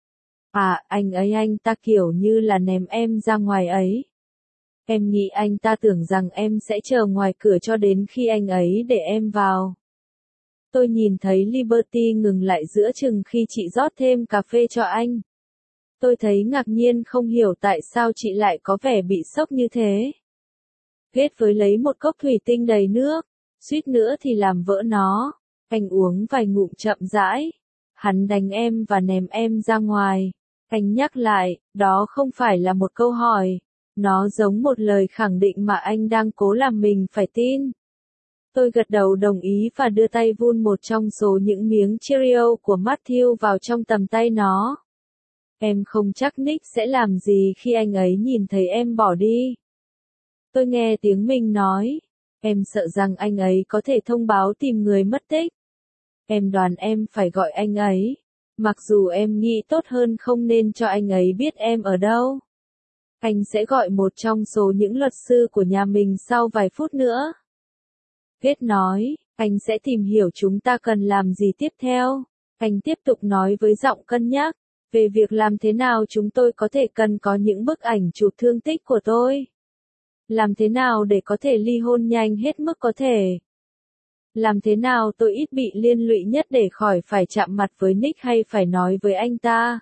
À, anh ta kiểu như là ném em ra ngoài ấy. Em nghĩ anh ta tưởng rằng em sẽ chờ ngoài cửa cho đến khi anh ấy để em vào. Tôi nhìn thấy Liberty ngừng lại giữa chừng khi chị rót thêm cà phê cho anh. Tôi thấy ngạc nhiên không hiểu tại sao chị lại có vẻ bị sốc như thế. Kết với lấy một cốc thủy tinh đầy nước, suýt nữa thì làm vỡ nó. Anh uống vài ngụm chậm rãi. Hắn đánh em và ném em ra ngoài. Anh nhắc lại, đó không phải là một câu hỏi. Nó giống một lời khẳng định mà anh đang cố làm mình phải tin. Tôi gật đầu đồng ý và đưa tay vun một trong số những miếng Cheerio của Matthew vào trong tầm tay nó. Em không chắc Nick sẽ làm gì khi anh ấy nhìn thấy em bỏ đi. Tôi nghe tiếng mình nói. Em sợ rằng anh ấy có thể thông báo tìm người mất tích. Em đoán em phải gọi anh ấy. Mặc dù em nghĩ tốt hơn không nên cho anh ấy biết em ở đâu. Anh sẽ gọi một trong số những luật sư của nhà mình sau vài phút nữa. Kết nói, anh sẽ tìm hiểu chúng ta cần làm gì tiếp theo. Anh tiếp tục nói với giọng cân nhắc, về việc làm thế nào chúng tôi có thể cần có những bức ảnh chụp thương tích của tôi. Làm thế nào để có thể ly hôn nhanh hết mức có thể. Làm thế nào tôi ít bị liên lụy nhất để khỏi phải chạm mặt với Nick hay phải nói với anh ta.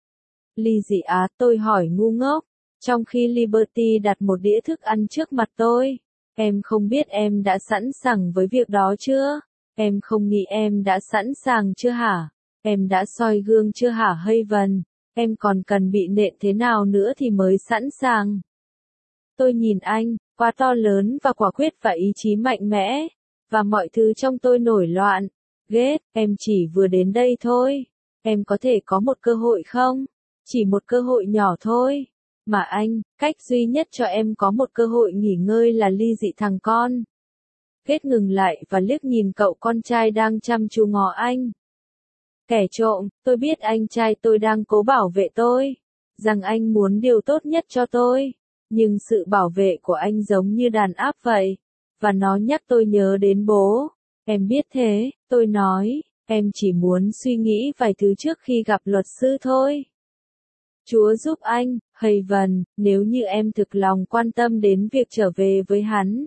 Ly dị á, tôi hỏi ngu ngốc, trong khi Liberty đặt một đĩa thức ăn trước mặt tôi. Em không biết em đã sẵn sàng với việc đó chưa? Em không nghĩ em đã sẵn sàng chưa hả? Em đã soi gương chưa hả Haven? Em còn cần bị nện thế nào nữa thì mới sẵn sàng? Tôi nhìn anh, quá to lớn và quả quyết và ý chí mạnh mẽ. Và mọi thứ trong tôi nổi loạn. Ghét, em chỉ vừa đến đây thôi. Em có thể có một cơ hội không? Chỉ một cơ hội nhỏ thôi. Mà anh, cách duy nhất cho em có một cơ hội nghỉ ngơi là ly dị thằng con. Kết ngừng lại và liếc nhìn cậu con trai đang chăm chú ngó anh. Kẻ trộm, tôi biết anh trai tôi đang cố bảo vệ tôi. Rằng anh muốn điều tốt nhất cho tôi. Nhưng sự bảo vệ của anh giống như đàn áp vậy. Và nó nhắc tôi nhớ đến bố. Em biết thế, tôi nói, em chỉ muốn suy nghĩ vài thứ trước khi gặp luật sư thôi. Chúa giúp anh, Haven, nếu như em thực lòng quan tâm đến việc trở về với hắn.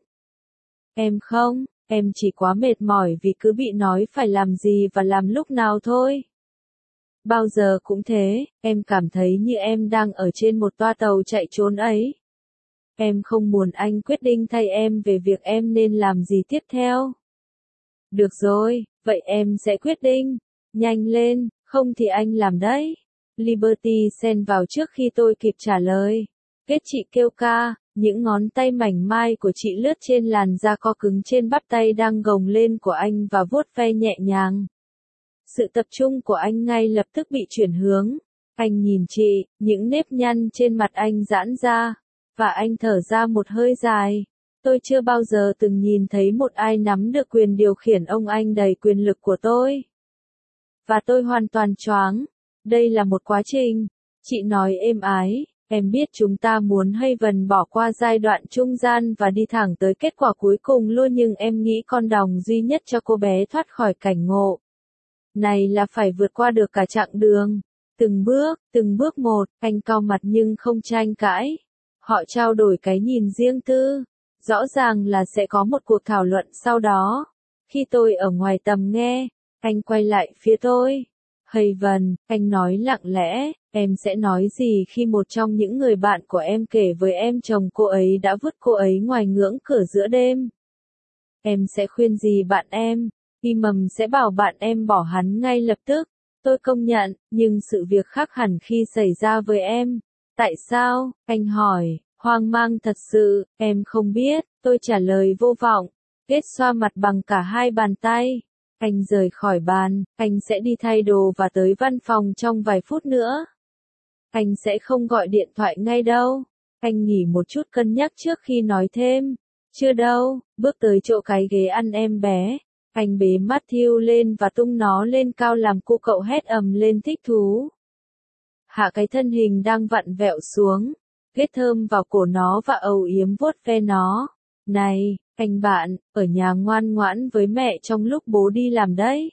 Em không, em chỉ quá mệt mỏi vì cứ bị nói phải làm gì và làm lúc nào thôi. Bao giờ cũng thế, em cảm thấy như em đang ở trên một toa tàu chạy trốn ấy. Em không muốn anh quyết định thay em về việc em nên làm gì tiếp theo. Được rồi, vậy em sẽ quyết định. Nhanh lên, không thì anh làm đấy. Liberty xen vào trước khi tôi kịp trả lời. Kết chị kêu ca, những ngón tay mảnh mai của chị lướt trên làn da co cứng trên bắp tay đang gồng lên của anh và vuốt ve nhẹ nhàng. Sự tập trung của anh ngay lập tức bị chuyển hướng. Anh nhìn chị, những nếp nhăn trên mặt anh giãn ra. Và anh thở ra một hơi dài. Tôi chưa bao giờ từng nhìn thấy một ai nắm được quyền điều khiển ông anh đầy quyền lực của tôi. Và tôi hoàn toàn choáng. Đây là một quá trình. Chị nói êm ái, em biết chúng ta muốn Haven bỏ qua giai đoạn trung gian và đi thẳng tới kết quả cuối cùng luôn, nhưng em nghĩ con đòng duy nhất cho cô bé thoát khỏi cảnh ngộ này là phải vượt qua được cả chặng đường. Từng bước một, anh cau mặt nhưng không tranh cãi. Họ trao đổi cái nhìn riêng tư. Rõ ràng là sẽ có một cuộc thảo luận sau đó. Khi tôi ở ngoài tầm nghe, anh quay lại phía tôi. Haven, anh nói lặng lẽ, em sẽ nói gì khi một trong những người bạn của em kể với em chồng cô ấy đã vứt cô ấy ngoài ngưỡng cửa giữa đêm? Em sẽ khuyên gì bạn em? Imam sẽ bảo bạn em bỏ hắn ngay lập tức. Tôi công nhận, nhưng sự việc khác hẳn khi xảy ra với em. Tại sao? Anh hỏi, hoang mang thật sự, em không biết, tôi trả lời vô vọng. Kết xoa mặt bằng cả hai bàn tay. Anh rời khỏi bàn, anh sẽ đi thay đồ và tới văn phòng trong vài phút nữa. Anh sẽ không gọi điện thoại ngay đâu. Anh nghỉ một chút cân nhắc trước khi nói thêm. Chưa đâu, bước tới chỗ cái ghế ăn em bé. Anh bế Matthew lên và tung nó lên cao làm cô cậu hét ầm lên thích thú. hạ cái thân hình đang vặn vẹo xuống, ghét thơm vào cổ nó và âu yếm vuốt ve nó. Này, anh bạn, ở nhà ngoan ngoãn với mẹ trong lúc bố đi làm đấy.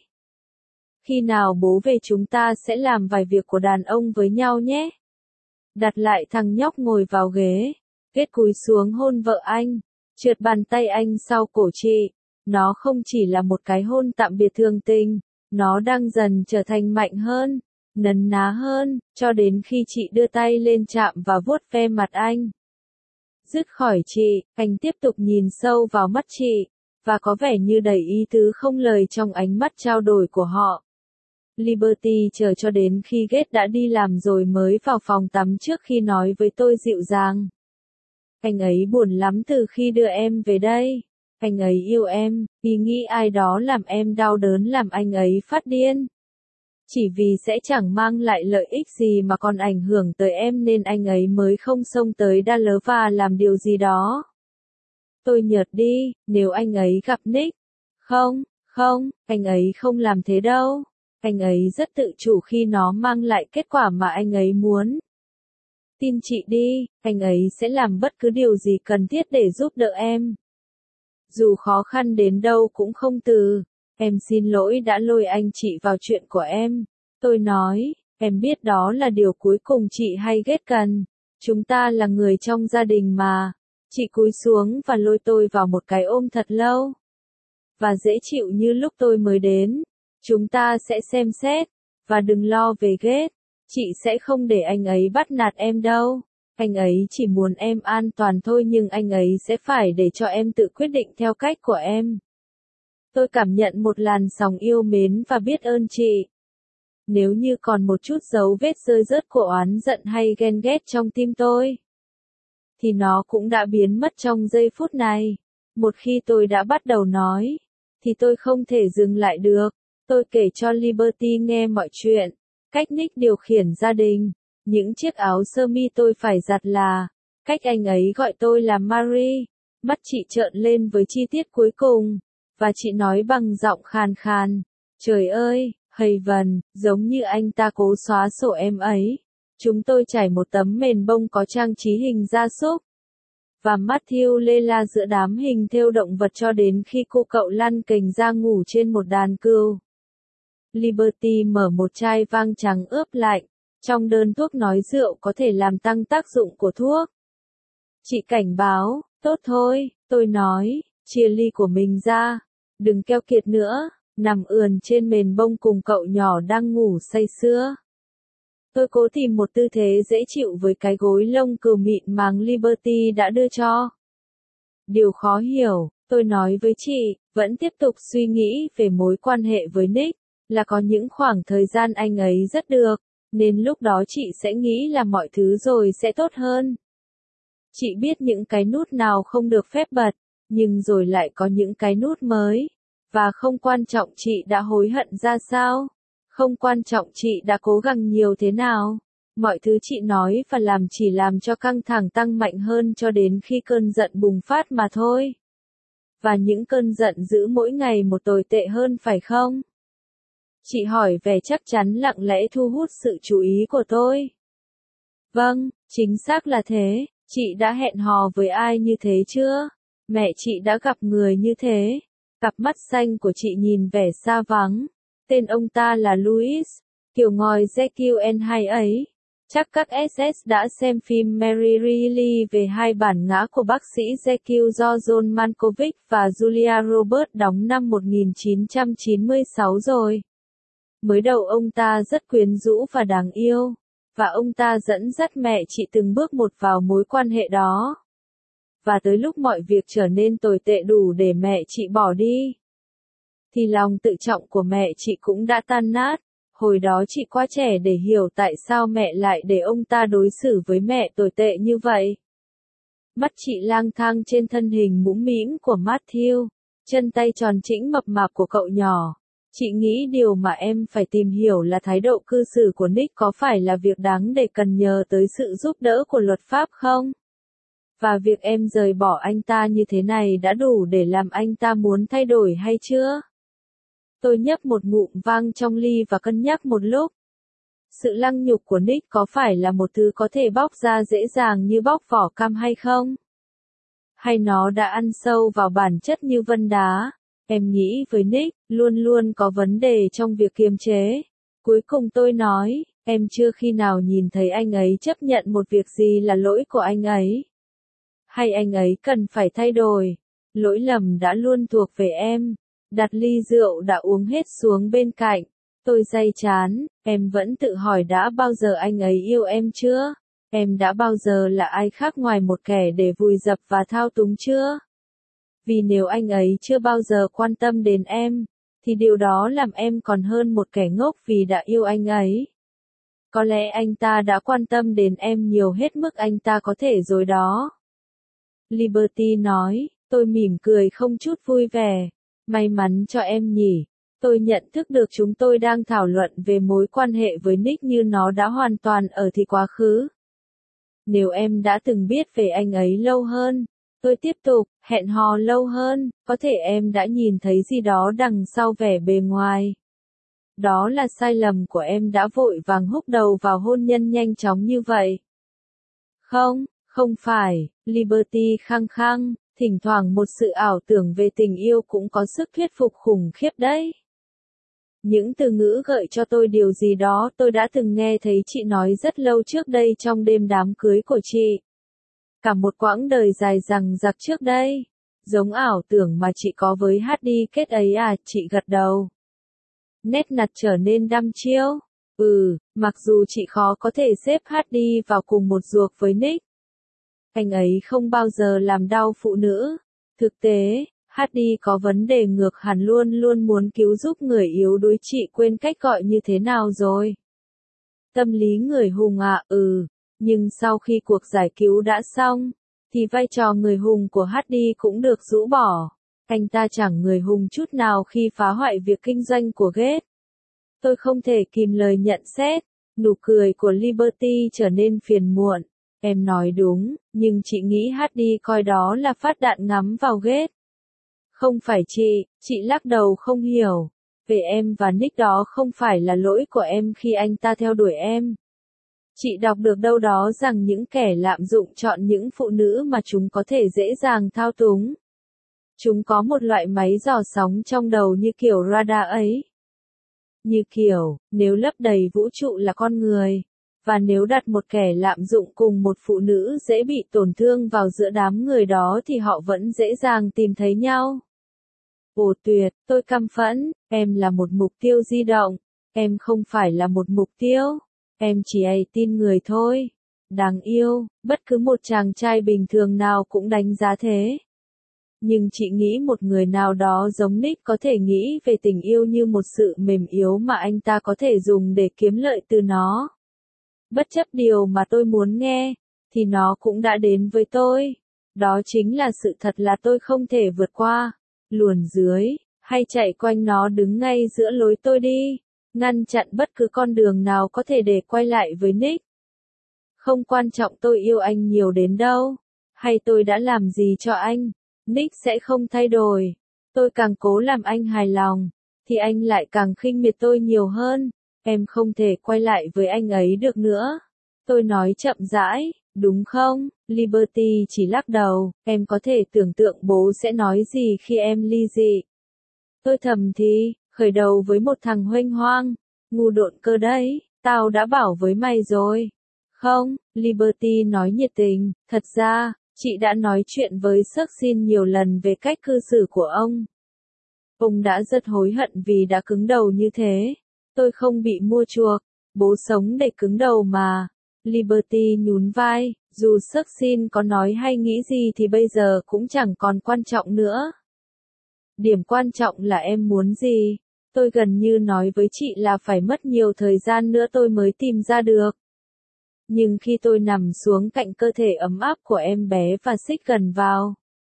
Khi nào bố về chúng ta sẽ làm vài việc của đàn ông với nhau nhé. Đặt lại thằng nhóc ngồi vào ghế, ghét cúi xuống hôn vợ anh, trượt bàn tay anh sau cổ chị. Nó không chỉ là một cái hôn tạm biệt thường tình, nó đang dần trở thành mạnh hơn, nấn ná hơn, cho đến khi chị đưa tay lên chạm và vuốt ve mặt anh. Dứt khỏi chị, anh tiếp tục nhìn sâu vào mắt chị, và có vẻ như đầy ý tứ không lời trong ánh mắt trao đổi của họ. Liberty chờ cho đến khi Ghét đã đi làm rồi mới vào phòng tắm trước khi nói với tôi dịu dàng. Anh ấy buồn lắm từ khi đưa em về đây. Anh ấy yêu em, vì nghĩ ai đó làm em đau đớn làm anh ấy phát điên. Chỉ vì sẽ chẳng mang lại lợi ích gì mà còn ảnh hưởng tới em nên anh ấy mới không xông tới Dallas và làm điều gì đó. Tôi nhợt đi, nếu anh ấy gặp Nick. Không, anh ấy không làm thế đâu. Anh ấy rất tự chủ khi nó mang lại kết quả mà anh ấy muốn. Tin chị đi, anh ấy sẽ làm bất cứ điều gì cần thiết để giúp đỡ em. Dù khó khăn đến đâu cũng không từ. Em xin lỗi đã lôi anh chị vào chuyện của em. Tôi nói, em biết đó là điều cuối cùng chị hay Ghét cần. Chúng ta là người trong gia đình mà. Chị cúi xuống và lôi tôi vào một cái ôm thật lâu. Và dễ chịu như lúc tôi mới đến. Chúng ta sẽ xem xét. Và đừng lo về Ghét. Chị sẽ không để anh ấy bắt nạt em đâu. Anh ấy chỉ muốn em an toàn thôi nhưng anh ấy sẽ phải để cho em tự quyết định theo cách của em. Tôi cảm nhận một làn sóng yêu mến và biết ơn chị. Nếu như còn một chút dấu vết rơi rớt của oán giận hay ghen ghét trong tim tôi, thì nó cũng đã biến mất trong giây phút này. Một khi tôi đã bắt đầu nói, thì tôi không thể dừng lại được. Tôi kể cho Liberty nghe mọi chuyện, cách Nick điều khiển gia đình, những chiếc áo sơ mi tôi phải giặt là, cách anh ấy gọi tôi là Marie. Mắt chị trợn lên với chi tiết cuối cùng, và chị nói bằng giọng khàn khàn, trời ơi, Haven, giống như anh ta cố xóa sổ em ấy. Chúng tôi trải một tấm mền bông có trang trí hình gia súc. Và Matthew lê la giữa đám hình thêu động vật cho đến khi cô cậu lăn kềnh ra ngủ trên một đàn cừu. Liberty mở một chai vang trắng ướp lạnh. Trong đơn thuốc nói rượu có thể làm tăng tác dụng của thuốc. Chị cảnh báo, tốt thôi, tôi nói, chia ly của mình ra. Đừng keo kiệt nữa, nằm ườn trên mền bông cùng cậu nhỏ đang ngủ say sưa. Tôi cố tìm một tư thế dễ chịu với cái gối lông cừu mịn màng Liberty đã đưa cho. Điều khó hiểu, tôi nói với chị, vẫn tiếp tục suy nghĩ về mối quan hệ với Nick, là có những khoảng thời gian anh ấy rất được, nên lúc đó chị sẽ nghĩ là mọi thứ rồi sẽ tốt hơn. Chị biết những cái nút nào không được phép bật, nhưng rồi lại có những cái nút mới. Và không quan trọng chị đã hối hận ra sao, không quan trọng chị đã cố gắng nhiều thế nào. Mọi thứ chị nói và làm chỉ làm cho căng thẳng tăng mạnh hơn cho đến khi cơn giận bùng phát mà thôi. Và những cơn giận dữ mỗi ngày một tồi tệ hơn phải không? Chị hỏi vẻ chắc chắn lặng lẽ thu hút sự chú ý của tôi. Vâng, chính xác là thế, chị đã hẹn hò với ai như thế chưa? Mẹ chị đã gặp người như thế. Cặp mắt xanh của chị nhìn vẻ xa vắng. Tên ông ta là Louis, kiểu ngòi Jekyll and Hyde ấy. Chắc các SS đã xem phim Mary Reilly về hai bản ngã của bác sĩ Jekyll do John Malkovich và Julia Roberts đóng năm 1996 rồi. Mới đầu ông ta rất quyến rũ và đáng yêu, và ông ta dẫn dắt mẹ chị từng bước một vào mối quan hệ đó. Và tới lúc mọi việc trở nên tồi tệ đủ để mẹ chị bỏ đi, thì lòng tự trọng của mẹ chị cũng đã tan nát. Hồi đó chị quá trẻ để hiểu tại sao mẹ lại để ông ta đối xử với mẹ tồi tệ như vậy. Mắt chị lang thang trên thân hình mũm mĩm của Matthew, chân tay tròn trĩnh mập mạp của cậu nhỏ. Chị nghĩ điều mà em phải tìm hiểu là thái độ cư xử của Nick có phải là việc đáng để cần nhờ tới sự giúp đỡ của luật pháp không? Và việc em rời bỏ anh ta như thế này đã đủ để làm anh ta muốn thay đổi hay chưa? Tôi nhấp một ngụm vang trong ly và cân nhắc một lúc. Sự lăng nhục của Nick có phải là một thứ có thể bóc ra dễ dàng như bóc vỏ cam hay không? Hay nó đã ăn sâu vào bản chất như vân đá? Em nghĩ với Nick, luôn luôn có vấn đề trong việc kiềm chế. Cuối cùng tôi nói, em chưa khi nào nhìn thấy anh ấy chấp nhận một việc gì là lỗi của anh ấy. Hay anh ấy cần phải thay đổi. Lỗi lầm đã luôn thuộc về em. Đặt ly rượu đã uống hết xuống bên cạnh. Tôi day chán, em vẫn tự hỏi đã bao giờ anh ấy yêu em chưa? Em đã bao giờ là ai khác ngoài một kẻ để vùi dập và thao túng chưa? Vì nếu anh ấy chưa bao giờ quan tâm đến em, thì điều đó làm em còn hơn một kẻ ngốc vì đã yêu anh ấy. Có lẽ anh ta đã quan tâm đến em nhiều hết mức anh ta có thể rồi đó. Liberty nói, tôi mỉm cười không chút vui vẻ. May mắn cho em nhỉ. Tôi nhận thức được chúng tôi đang thảo luận về mối quan hệ với Nick như nó đã hoàn toàn ở thì quá khứ. Nếu em đã từng biết về anh ấy lâu hơn, tôi tiếp tục, hẹn hò lâu hơn, có thể em đã nhìn thấy gì đó đằng sau vẻ bề ngoài. Đó là sai lầm của em đã vội vàng húc đầu vào hôn nhân nhanh chóng như vậy. Không, không phải, Liberty khăng khăng, thỉnh thoảng một sự ảo tưởng về tình yêu cũng có sức thuyết phục khủng khiếp đấy. Những từ ngữ gợi cho tôi điều gì đó tôi đã từng nghe thấy chị nói rất lâu trước đây trong đêm đám cưới của chị. Cả một quãng đời dài dằng dặc trước đây. Giống ảo tưởng mà chị có với Hardy kết ấy à, chị gật đầu. Nét mặt trở nên đăm chiêu. Mặc dù chị khó có thể xếp Hardy vào cùng một ruột với Nick. Anh ấy không bao giờ làm đau phụ nữ. Thực tế, Hardy có vấn đề ngược hẳn luôn luôn muốn cứu giúp người yếu đuối, chị quên cách gọi như thế nào rồi. Tâm lý người hùng à, nhưng sau khi cuộc giải cứu đã xong, thì vai trò người hùng của Hardy cũng được rũ bỏ. Anh ta chẳng người hùng chút nào khi phá hoại việc kinh doanh của Gates. Tôi không thể kìm lời nhận xét, nụ cười của Liberty trở nên phiền muộn. Em nói đúng, nhưng chị nghĩ Hardy coi đó là phát đạn ngắm vào Gates. Không phải chị lắc đầu không hiểu. Về em và Nick đó không phải là lỗi của em khi anh ta theo đuổi em. Chị đọc được đâu đó rằng những kẻ lạm dụng chọn những phụ nữ mà chúng có thể dễ dàng thao túng. Chúng có một loại máy dò sóng trong đầu như kiểu radar ấy. Như kiểu, nếu lấp đầy vũ trụ là con người, và nếu đặt một kẻ lạm dụng cùng một phụ nữ dễ bị tổn thương vào giữa đám người đó thì họ vẫn dễ dàng tìm thấy nhau. Ồ tuyệt, tôi căm phẫn, em là một mục tiêu di động, em không phải là một mục tiêu, em chỉ tin người thôi. Đáng yêu, bất cứ một chàng trai bình thường nào cũng đánh giá thế. Nhưng chị nghĩ một người nào đó giống Nick có thể nghĩ về tình yêu như một sự mềm yếu mà anh ta có thể dùng để kiếm lợi từ nó. Bất chấp điều mà tôi muốn nghe, thì nó cũng đã đến với tôi. Đó chính là sự thật là tôi không thể vượt qua, luồn dưới, hay chạy quanh nó đứng ngay giữa lối tôi đi, ngăn chặn bất cứ con đường nào có thể để quay lại với Nick. Không quan trọng tôi yêu anh nhiều đến đâu, hay tôi đã làm gì cho anh, Nick sẽ không thay đổi. Tôi càng cố làm anh hài lòng, thì anh lại càng khinh miệt tôi nhiều hơn. Em không thể quay lại với anh ấy được nữa. Tôi nói chậm rãi, đúng không? Liberty chỉ lắc đầu, em có thể tưởng tượng bố sẽ nói gì khi em ly dị. Tôi thầm thì, khởi đầu với một thằng huênh hoang, ngu độn cơ đấy, tao đã bảo với mày rồi. Không, Liberty nói nhiệt tình, thật ra, chị đã nói chuyện với Succeed nhiều lần về cách cư xử của ông. Ông đã rất hối hận vì đã cứng đầu như thế. Tôi không bị mua chuộc, bố sống để cứng đầu mà. Liberty nhún vai, dù Succeed có nói hay nghĩ gì thì bây giờ cũng chẳng còn quan trọng nữa. Điểm quan trọng là em muốn gì. Tôi gần như nói với chị là phải mất nhiều thời gian nữa tôi mới tìm ra được. Nhưng khi tôi nằm xuống cạnh cơ thể ấm áp của em bé và xích gần vào,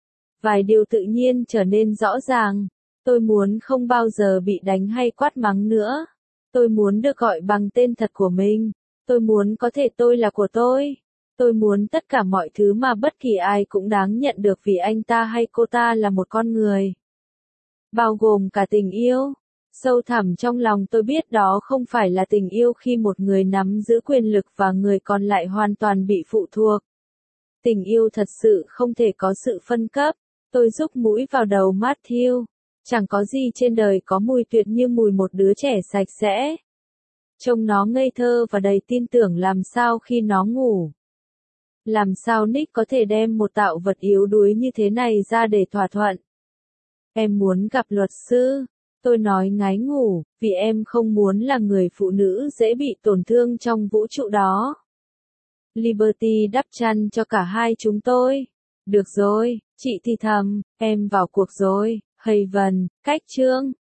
vài điều tự nhiên trở nên rõ ràng. Tôi muốn không bao giờ bị đánh hay quát mắng nữa. Tôi muốn được gọi bằng tên thật của mình. Tôi muốn có thể tôi là của tôi. Tôi muốn tất cả mọi thứ mà bất kỳ ai cũng đáng nhận được vì anh ta hay cô ta là một con người. Bao gồm cả tình yêu. Sâu thẳm trong lòng tôi biết đó không phải là tình yêu khi một người nắm giữ quyền lực và người còn lại hoàn toàn bị phụ thuộc. Tình yêu thật sự không thể có sự phân cấp. Tôi rúc mũi vào đầu Matthew. Chẳng có gì trên đời có mùi tuyệt như mùi một đứa trẻ sạch sẽ. Trông nó ngây thơ và đầy tin tưởng làm sao khi nó ngủ. Làm sao Nick có thể đem một tạo vật yếu đuối như thế này ra để thỏa thuận? Em muốn gặp luật sư. Tôi nói ngái ngủ, vì em không muốn là người phụ nữ dễ bị tổn thương trong vũ trụ đó. Liberty đắp chăn cho cả hai chúng tôi. Được rồi, chị thì thầm, em vào cuộc rồi. Haven, cách chương.